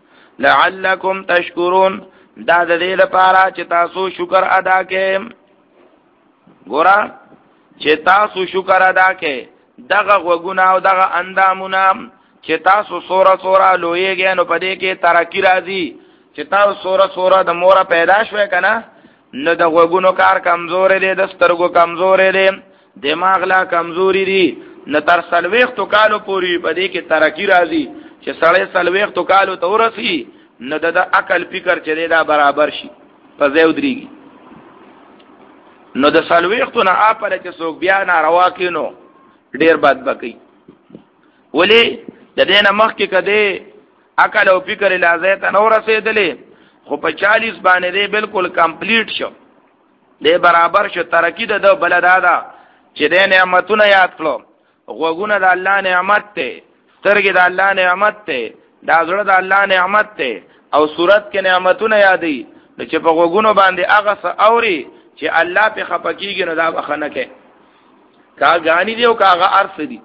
لعلکم تشکرون دا د دې لپاره چې تاسو شکر ادا کړئ ګورا چې تاسو شکر ادا کړئ دغه غوګونه او دغه اندامونه چې تاسو سوره سوره لویږئ نو پدې کې ترقی راځي چې تاسو سوره سوره د مور پیدا شوه کنه نو د غوګونو کار کمزورې دي د سترګو کمزورې دي دماغ لا کمزوري دي نو تر سلويختو کالو پوری پدې کې ترقی راځي چې سړی سلويختو کالو ته ورسي نو د عقل فکر چې دا برابر شي په ځای ودرېږي نو د سلويختو نه اپره چې څوک بیا ناروا کینو ډیر بد بکی ولی د دې نه مخکې کده عقل او فکر لازم ته نو رسیدلې خو په چالیس باندې دی بالکل کمپلیټ شو دی برابر شو ترقی د بلدادا چې د نعمتونو یاد کړو غوګونه د الله نعمت ته سترګې د الله نعمت ته دا زړه د الله نعمت ته او صورت کې نعمتونه یادې چې په غوګونو باندې هغه څه اوري چې الله په خپکیږي نو دا بخنه کې کا غانی دی او کاغه ارث دی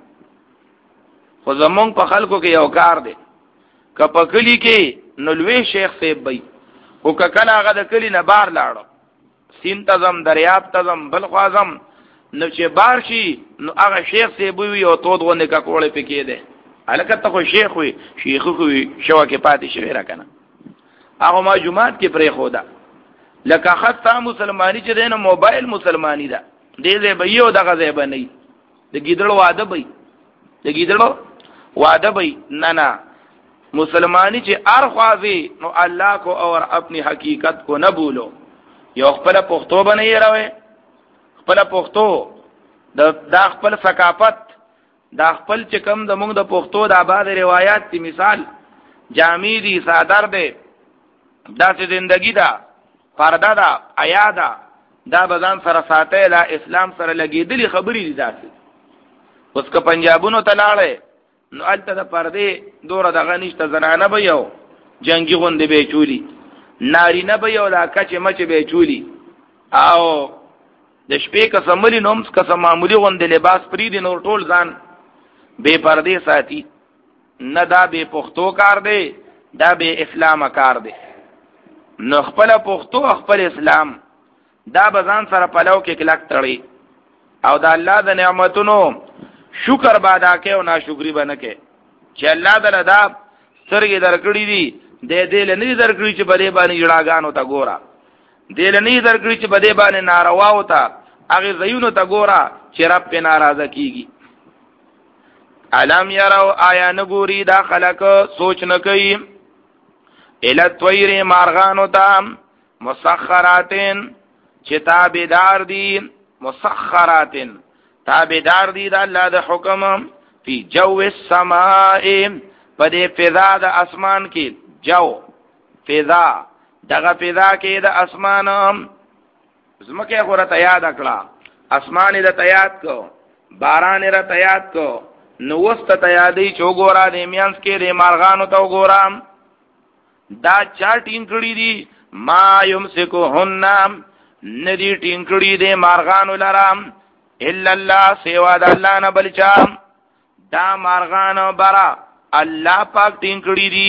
خو زمونږ په خلکو کې یو کار دی که په کلی کې نو لوی شیخ صاحب وي او که کله هغه د کلی نه بار لاړو سین تزم دریاب تزم بل خوازم نو چې بار شي نو هغه شیخ صاحب وي او تو دغه کا کوړې پکې ده الکه ته خو شیخ وي شیخ خو شو کې پاتې شوی را کنه هغه ما جمعات کې پرې خو ده لکه خاصه مسلمانی چې دینه موبایل مسلمانی ده دې دې به یو دغه ځای باندې د ګیدړو واده به د ګیدړو واده به نه نه مسلمانی چې ار خوازي نو الله کو اور اپنی حقیقت کو نہ بھولو یو خپل پښتو باندې راوي خپل پښتو د د خپل ثقافت د خپل چې کم د موږ د پښتو د آباد روایت کی مثال جامع دي صادر ده داسې زندگی ده پرده ده حیا ده دا بزان سره ساته لا اسلام سره لګیدلی خبرې دي داسې اوس که پنجابونو تلاړې نو الته د پردې دوره دغه نشته زنانه به یو جنگي غوندې به چولی نارینه به یو دا کچ مچ به چولی او د شپې قسملی نومس قسم معمولی غوندې لباس پری دي نور ټول ځان بے پردې ساتي نه دا بے پښتو کار دی دا بے اسلام کار دی نو خپل پښتو خپل اسلام دا بزان سره پلو کې کلک تړي او دا الله د نعمتونو شکر بادا کې او ناشکری باندې کې چې الله تعالی دا سرګي درکړي دي دې دې لنی درکړي چې بده باندې جړاګانو تا ګورا دې لنی درکړي چې بده باندې ناروا وتا هغه زيونو تا ګورا چې رب په ناراضه کیږي علم يرو آیا نګوري دا خلق سوچ نه کوي اله طویر مارغانو تا مسخراتن چې تابعدار دي مسخراتن تابعدار دي د الله د حکم فی جو السماء په دې فضا د اسمان کې جو فضا دغه فضا کې د اسمان زمکه غره ته یاد کړه اسمان دې ته یاد کو باران دې ته یاد کو نو وست ته یادې چوغورا دې میانس کې دې مارغانو ته وګورم دا چا ټینګړي دي ما یمسکهن ندی ټینګړي دې مارغانو لرام الا الله سوا د الله نه بل چا دا مارغان برا الله پاک ټینګړي دي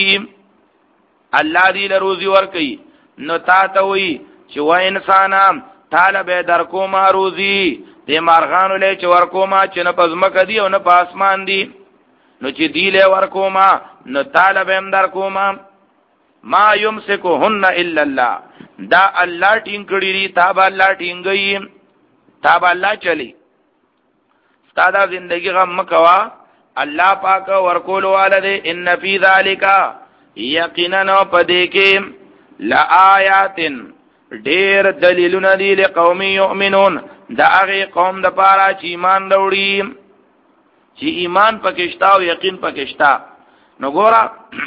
الله دې له روزي ور کوي نو تا ته وي چې و انسان طالب در کومه روزي دې مارغانو له چې ور کومه چې نه پزمک دي او نه په اسمان دي نو چې دی له ور کومه نو طالب هم در کومه ما یمسکهن الا الله دا الله ټینګړي دي تاب الله ټینګي تاب الله چلی ستاده زندگی غم مکوا الله پاک ورکول والده ان فی ذالک یقینا پدې کې لآیات ډېر دلیلونه دي لقوم یؤمنون دا هغه قوم د پاره چې ایمان وروړي چې ایمان پکښتا او یقین پکښتا نو ګورا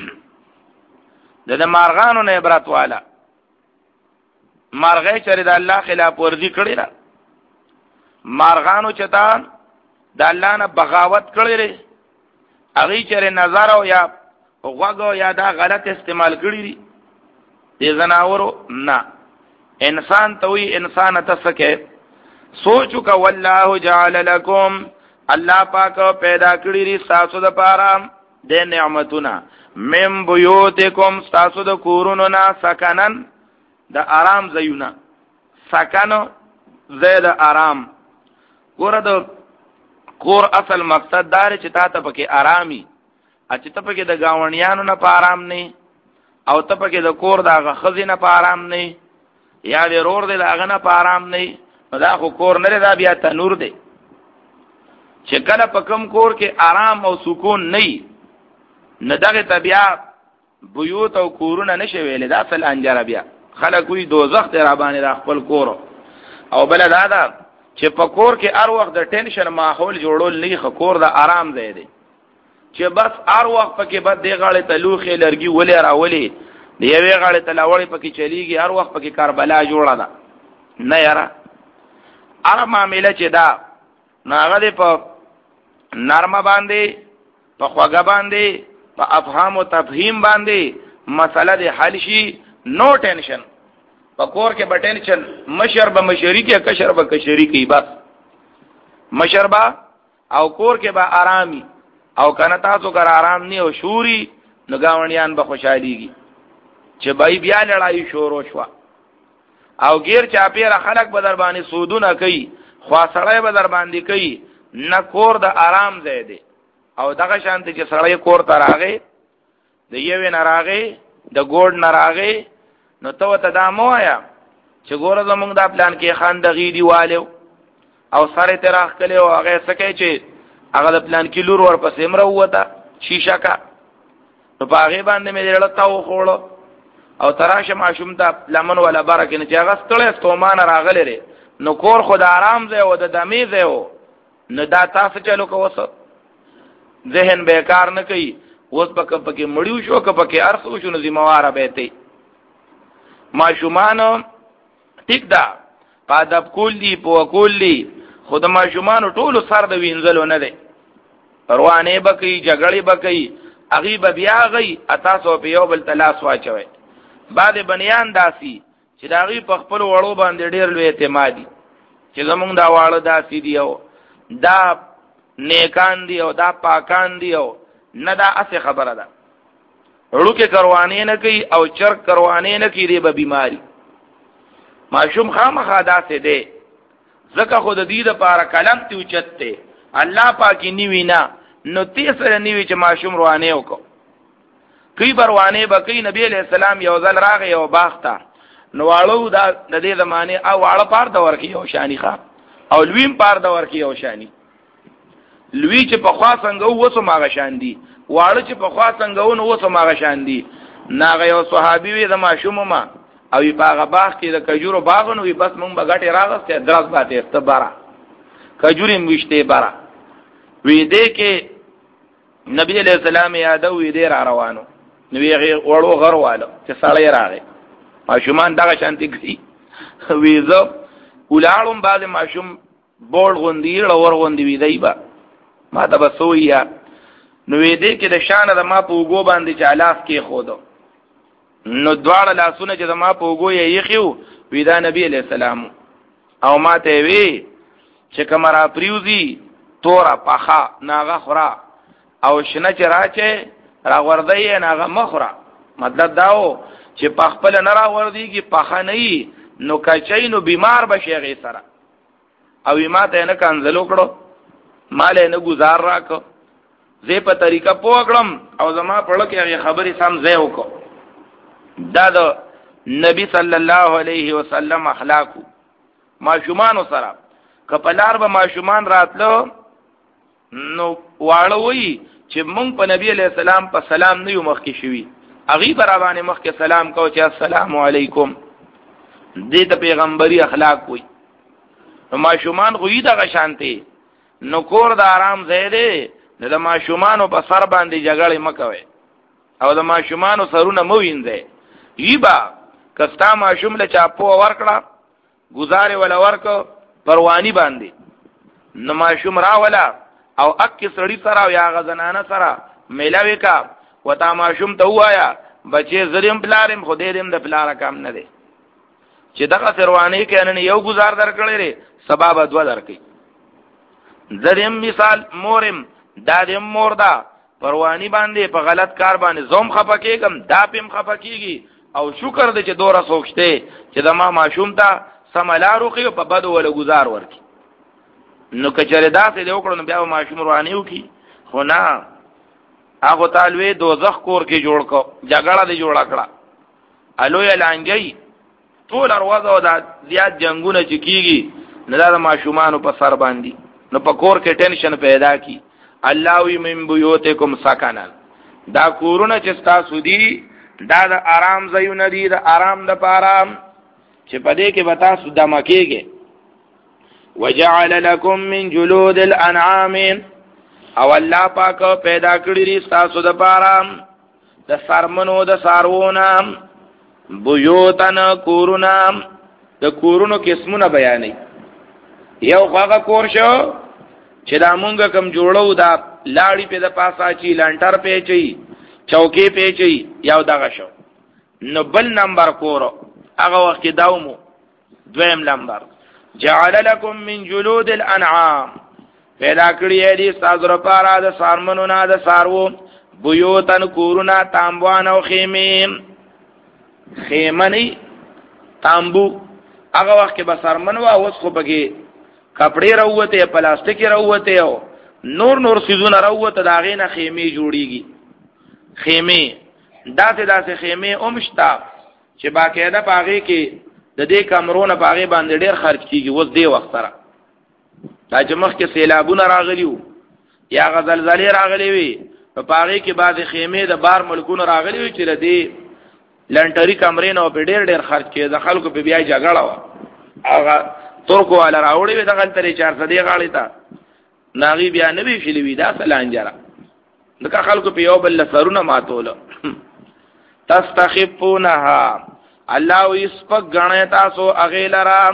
د مارغانو نه عبرت والا مارغې چې د الله خلاف ورزي کړی را مارغانو چتا د الله نه بغاوت کړی لري هغه چې نظر او یا غوغو یا دا غلط استعمال کړی دي دي زناورو نه انسان توي انسان تسکه سوچو کا والله جعل لكم الله پاک پیدا کړی دي تاسو د پاره د نعمتونه مم بیوتکم تاسو د کورونو نه سکنن د آرام زیونه سکن زید آرام ګوره د کور اصل مقصد دار چې تا ته پکې آرامي چې ته پکې د گاونډیانو نه په آرام نه او ته پکې د کور د هغه ښځې نه په آرام نه یا د رور دی د هغه نه په آرام نه نو دا خو کور نه دی، دا بیا تنور دی. چې کله په کوم کور کې آرام او سکون نه وي نه دغه ته بیا بیوت او کورونه نشي ویلې، دا اصل انجره بیا خلک وي دوزخ دی را باندې د خپل کور. او بل دا ده چې په کور کې هر وخت د ټینشن ماحول جوړول نه خو کور د آرام ځای دی چې بس هر وخت پکې بد دی غاړې ته لوخې لرګي ولې راولې د یوې غاړې ته لاوړې پکې چلیږي، هر وخت پکې کاربلا جوړه ده. نه یاره هر معامله چې دا نو هغه دی په نرمه باندې په خوږه باندې په افهام او تفهیم باندې مسله د حل شي. نو ټینشن په کور کې به ټینشن مشر به مشري کې کشر به کشري کوي، بس مشر به او کور کې به آرامي او کنه تاسو کر آرام نه او شوري نو گاونډیان به خوشاليږي چې بای بیا لړای شروع شو او غیر چاپیره خلک به در باندې سودونه کوي، خوا سړی به در باندې کوي، نه کور د آرام ځای دی. او دغه شانته چې سړی کور ته راغی د یوې نه راغی د ګوډ نه راغی نو ته ته دا مو وایا چې ګوره زمونږ دا پلان کې خان د غیدی والو او سره ته راخ کړي او هغه سکه چې هغه د پلان کې لور ورپسې مر وته شیشه کا نو په هغه باندې مې لړتا و خوړو او تراشه ماشوم ته لمن ولا برکه نه چې هغه ستړی ستومان راغلی لري نو کور خود آرام ځای او د دمې ځای و نو دا تاسو چلو کوسه ذهن بیکار نه کوي. اوس پک پکې مړیو شو که پکې ارسو شو نو ذمہوار به ته ماشومان ټیک دا پادب کولی په کولی خود ماشومان ټول سر د وینځلو نه دی روانه بکی جګړې بکی اغي بیا غي اتاسو په یو بل تلاس واچوي. بعد بنیان داسي چې داغي په خپل وړو باندې ډېر لوی اعتمادي چې زمونږ دا واړه داسي دی او دا نیکان دی او دا پاکان دی او نه دا اسه خبره ده ورکه کروانې نه کوي او چرک کروانې نه کوي دی به بیماری ماشوم خامخا داسې دی ځکه خود دې د پاره کلم تی اوچته الله پاکي نیوی نه نو تیسره نیوی چې ماشوم روانه وکړو کی بروانه بکی نبی علیہ السلام یو ځل راغی او باغتا نو والو دا د دې زمانه او واړه پار د ورکی یو شانی ښا او لویم پار د ورکی یو شانی لوی چې په خوا څنګه وسو ماغه شان دي واړه چې په خوا څنګه ونه وسو ماغه شان دي. ناغه یو صحابي وي د ماشوم ما او په هغه باغ کې د کجورو باغونو وي بس مونږ بغټي راغسته درس باندې استبارا کجوري مشته بارا وی دې کې نبی علیہ السلام یادو وی دې را روانو نو یې وړو غروالو چې سړی راغی ماشومان دغه شانتي کوي وی زو ولالم بعد ماشوم بول غوندی لور غوندی وی دایبا ما ته بسویا نو وی دې کې د شان د ما په وګو باندې چالاف کې خودو نو دواړه لاسونه چې د ما په وګو یې یخیو وی دا نبی علیہ السلام او ما ته وی چې کمرا پریوزی تورا پخا ناغه خورا او شنه چې راچه را وردی ناغه مخرا مطلب داو چې پخپل نه را وردیږي پخا نه نو کچای نو بیمار بشي غي سره او ما ته نه کنزلو کړو مال نه گزار راکو زه په طریقه پوګړم او زما په لکه هغه خبري سم زه وکړو. دا د نبی صلی الله علیه وسلم اخلاق ماشومان سره کپلار به ماشومان راتلو نو واړوي چې مونږ په نبی علیہ السلام په سلام نه یو مخ کې شوي اغي برابر مخ کې سلام کو چې السلام علیکم دې ته پیغمبري اخلاق وي. نو ماشومان غوی دغه شانتي نو کور د آرام ځای دی د ماشومان په سر باندې جګړې مکوي او د ماشومان سرونه مو وینځي یبا کستا ماشوم له چاپو ورکړه گزارې ولا ورکو پروانی باندې نو ماشوم را ولا او اکی سړی سره او یا غزنانه سره میلاوي کا وتا ماشوم ته وایا بچي زریم پلارم خو دې دې د پلار کام نه دی چې دغه سروانی کې نن یو گزار درکړې لري سبب دوا درکې زریم مثال مورم دا دې مور دا پروانی باندې په غلط کار باندې زوم خپکېګم دا پم خپکېږي او شکر دې چې دوره سوچته چې د ما ماشوم ته سملارو کې په بد ول گزار ورکی نو کچره داسې دی وکړو نو بیا به ماشوم رواني وکړي، خو نه هغه تالوی دوزخ کور کې جوړ کو، جګړه دی جوړه کړه، الوی لانګي ټول اروازه او د زیات جنگونه چې کیږي نه د ماشومانو په سر باندې، نو په کور کې ټینشن پیدا کی. الله وی من بیوتکم سکنن، دا کورونه چې تاسو دي دا د آرام ځایونه دي، د آرام د پاره چې پدې کې وتا سودا مکیږي. وجعل لكم من جلود الانعام، او الله پاک پیدا کړی دي تاسو د پاره د سرمنو د سارونه، بیوتن کورونه، د کورونو قسمونه بیانې. یو هغه کور شو چې دا مونږ کم جوړو دا لاړی په د پاسا چی لانټر پیچي چوکي پیچي یو دغه شو. نو بل نمبر کور هغه وخت داومو دویم نمبر جعل لكم من جلود الانعام، پیدا کړی دی تاسو لپاره د سارمنو نه د سارو، بیوتن کورونه، تامبوان او خیمه. خیمه نه تامبو هغه وخت کې به سارمنو او اوس خو بګي کپڑے راوته، پلاستیک راوته او نور نور سيزونه راوته، دا غینه خیمه جوړیږي. خیمه داسې داسې خیمه اومشتا چې باقاعده پاغي کې د دې کمرونه پاغي باندې ډیر خرج کیږي. اوس دی وخت سره دا چې مخ کې سیلابونه راغلیو یا غزلزلې راغلي وي، په پاغي کې بعض خیمه د بار ملکونو راغلي وي چې لدی لنټری کمرې نو په ډیر ډیر خرج کړي، د خلکو په بیا جګړه وا هغه ترکو والا راوړي وي دغه ترې چار سدي غاړي تا ناغي بیا نبی فلوی دا سلانجرا دغه خلکو په یو بل سرونه ماتول. تستخفونها، الله یسپک غنه تاسو اغیلرا،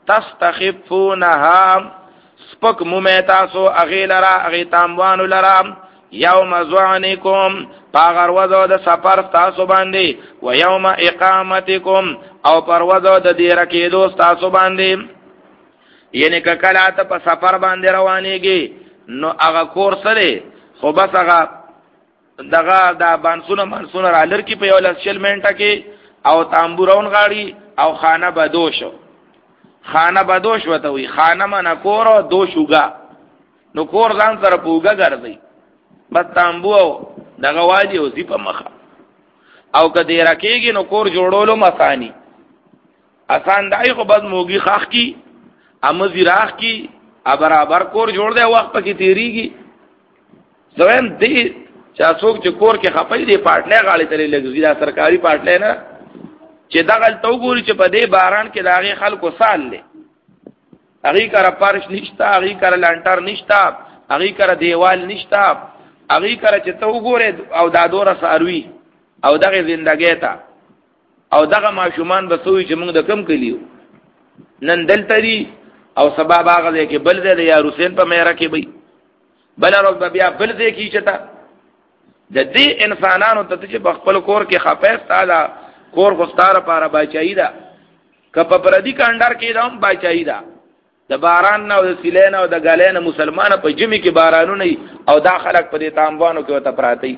تستخفونها سپک مومه تاسو اغیلرا اغیتاموانو لرا، یوم زعنکم پاغروزو د سفر تاسو باندې، و یوم اقامتکم او پروزو د دیر کېدو تاسو باندې. یعنی که کله ته په سفر باندې روانېږي نو هغه کور سره خو بس هغه دغه دا بانسونه منسونه را لر کی په یو لسل منټه کې او تامبورون غاړي او خانه بدوشو. خانه بدوش وته وي، خانه من کور او دوشوګه، نو کور ځان سره پوګه ګرځي، بس تامبو او دغه واجی او زی په مخه. او کدی راکېږي نو کور جوړولو مسانی آسان دای خو بس موګي خاخ کی امزی راخ کی برابر کور جوړ دی، وخت پکې تیریږي. زویم دی چا څوک چې کور کې خپې دی پټلې غاړي تلې لګي، دا سرکاري پټلې نه چې دغه تو ګوري چې په دې باران کې داغه خلکو سال لې، هغه کرا پارش نشتا، هغه کرا لانټر نشتا، هغه کرا دیوال نشتا، هغه کرا چې تو ګوره او دا دوره ساروي او دغه زندګی ته او دغه ماشومان بسوي چې موږ د کم کلیو نن دلتري او سبب هغه دی کې بل دی یا روسین په مېرا کې وي، بل ورځ بیا بل دی کې چتا د دې انسانانو ته چې په خپل کور کې خپېس تعالی کور خو ستاره پاره بچای دا کپ پردي کاندار کې دا هم بچای دا د باران نه او د سیلین او د غلین مسلمان په جمی کې بارانونه او دا خلک په دې تامبانو کې وته پراتی.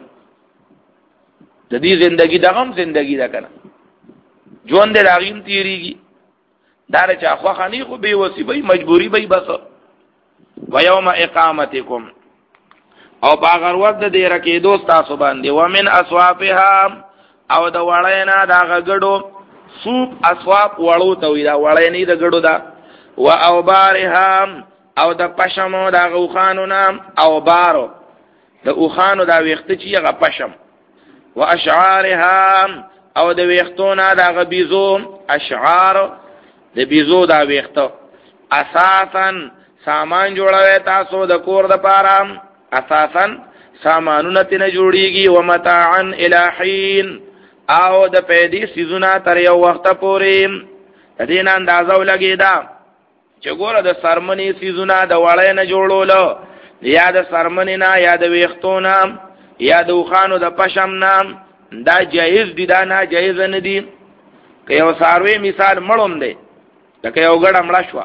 د دې ژوندۍ دغه هم ژوندۍ ده کنه، ژوند دې راغیم تیریږي، دا چې خو خني خو به وسیبې مجبوری به بس. و یوم اقامتکم او باغر ود دې رکه دوست تاسو باندې، ومن اسوافها او د وړینا دا غړو سوپ اسواف وړو ته وی دا وړینې د غړو دا، و اوبارها او د پشمو دا غوخانو نام او بارو د اوخانو دا ویخت چې هغه پشم، و اشعارها او د ویختونه دا غبیزو اشعار د بیزو دا ویختو، اساسا سامان جوړوي تاسو د کور د پاره، اساسا سامانونه تنه جوړیږي، و متاعا الہین او د پیدي سيزونه تر یو وخت پورې. د دې نه اندازو لګی دا چې ګوره د سرمنی سيزونه د وړای نه جوړولو یا د سرمنی نه یا د ویختونه یا د وخانو د پشم نام دا جایز دي، دا نه جایز نه دي. که یو ساروی مثال مړوم دی لکه یو ګډه مړه شو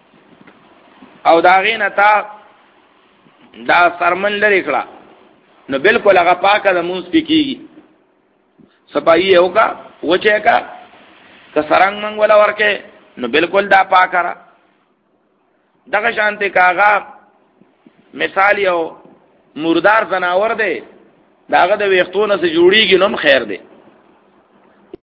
او دا غینه تا دا سرمن لري کړه نو بالکل هغه پاکه د مونږ پکېږي، صفایي یو کا وچه کا که سرنګ منګ ولا ورکه نو بالکل دا پاکه را. دغه شانته کاغا مثال یو مردار زناور دی داغه د ویختونه سره جوړیږي نوم خیر دی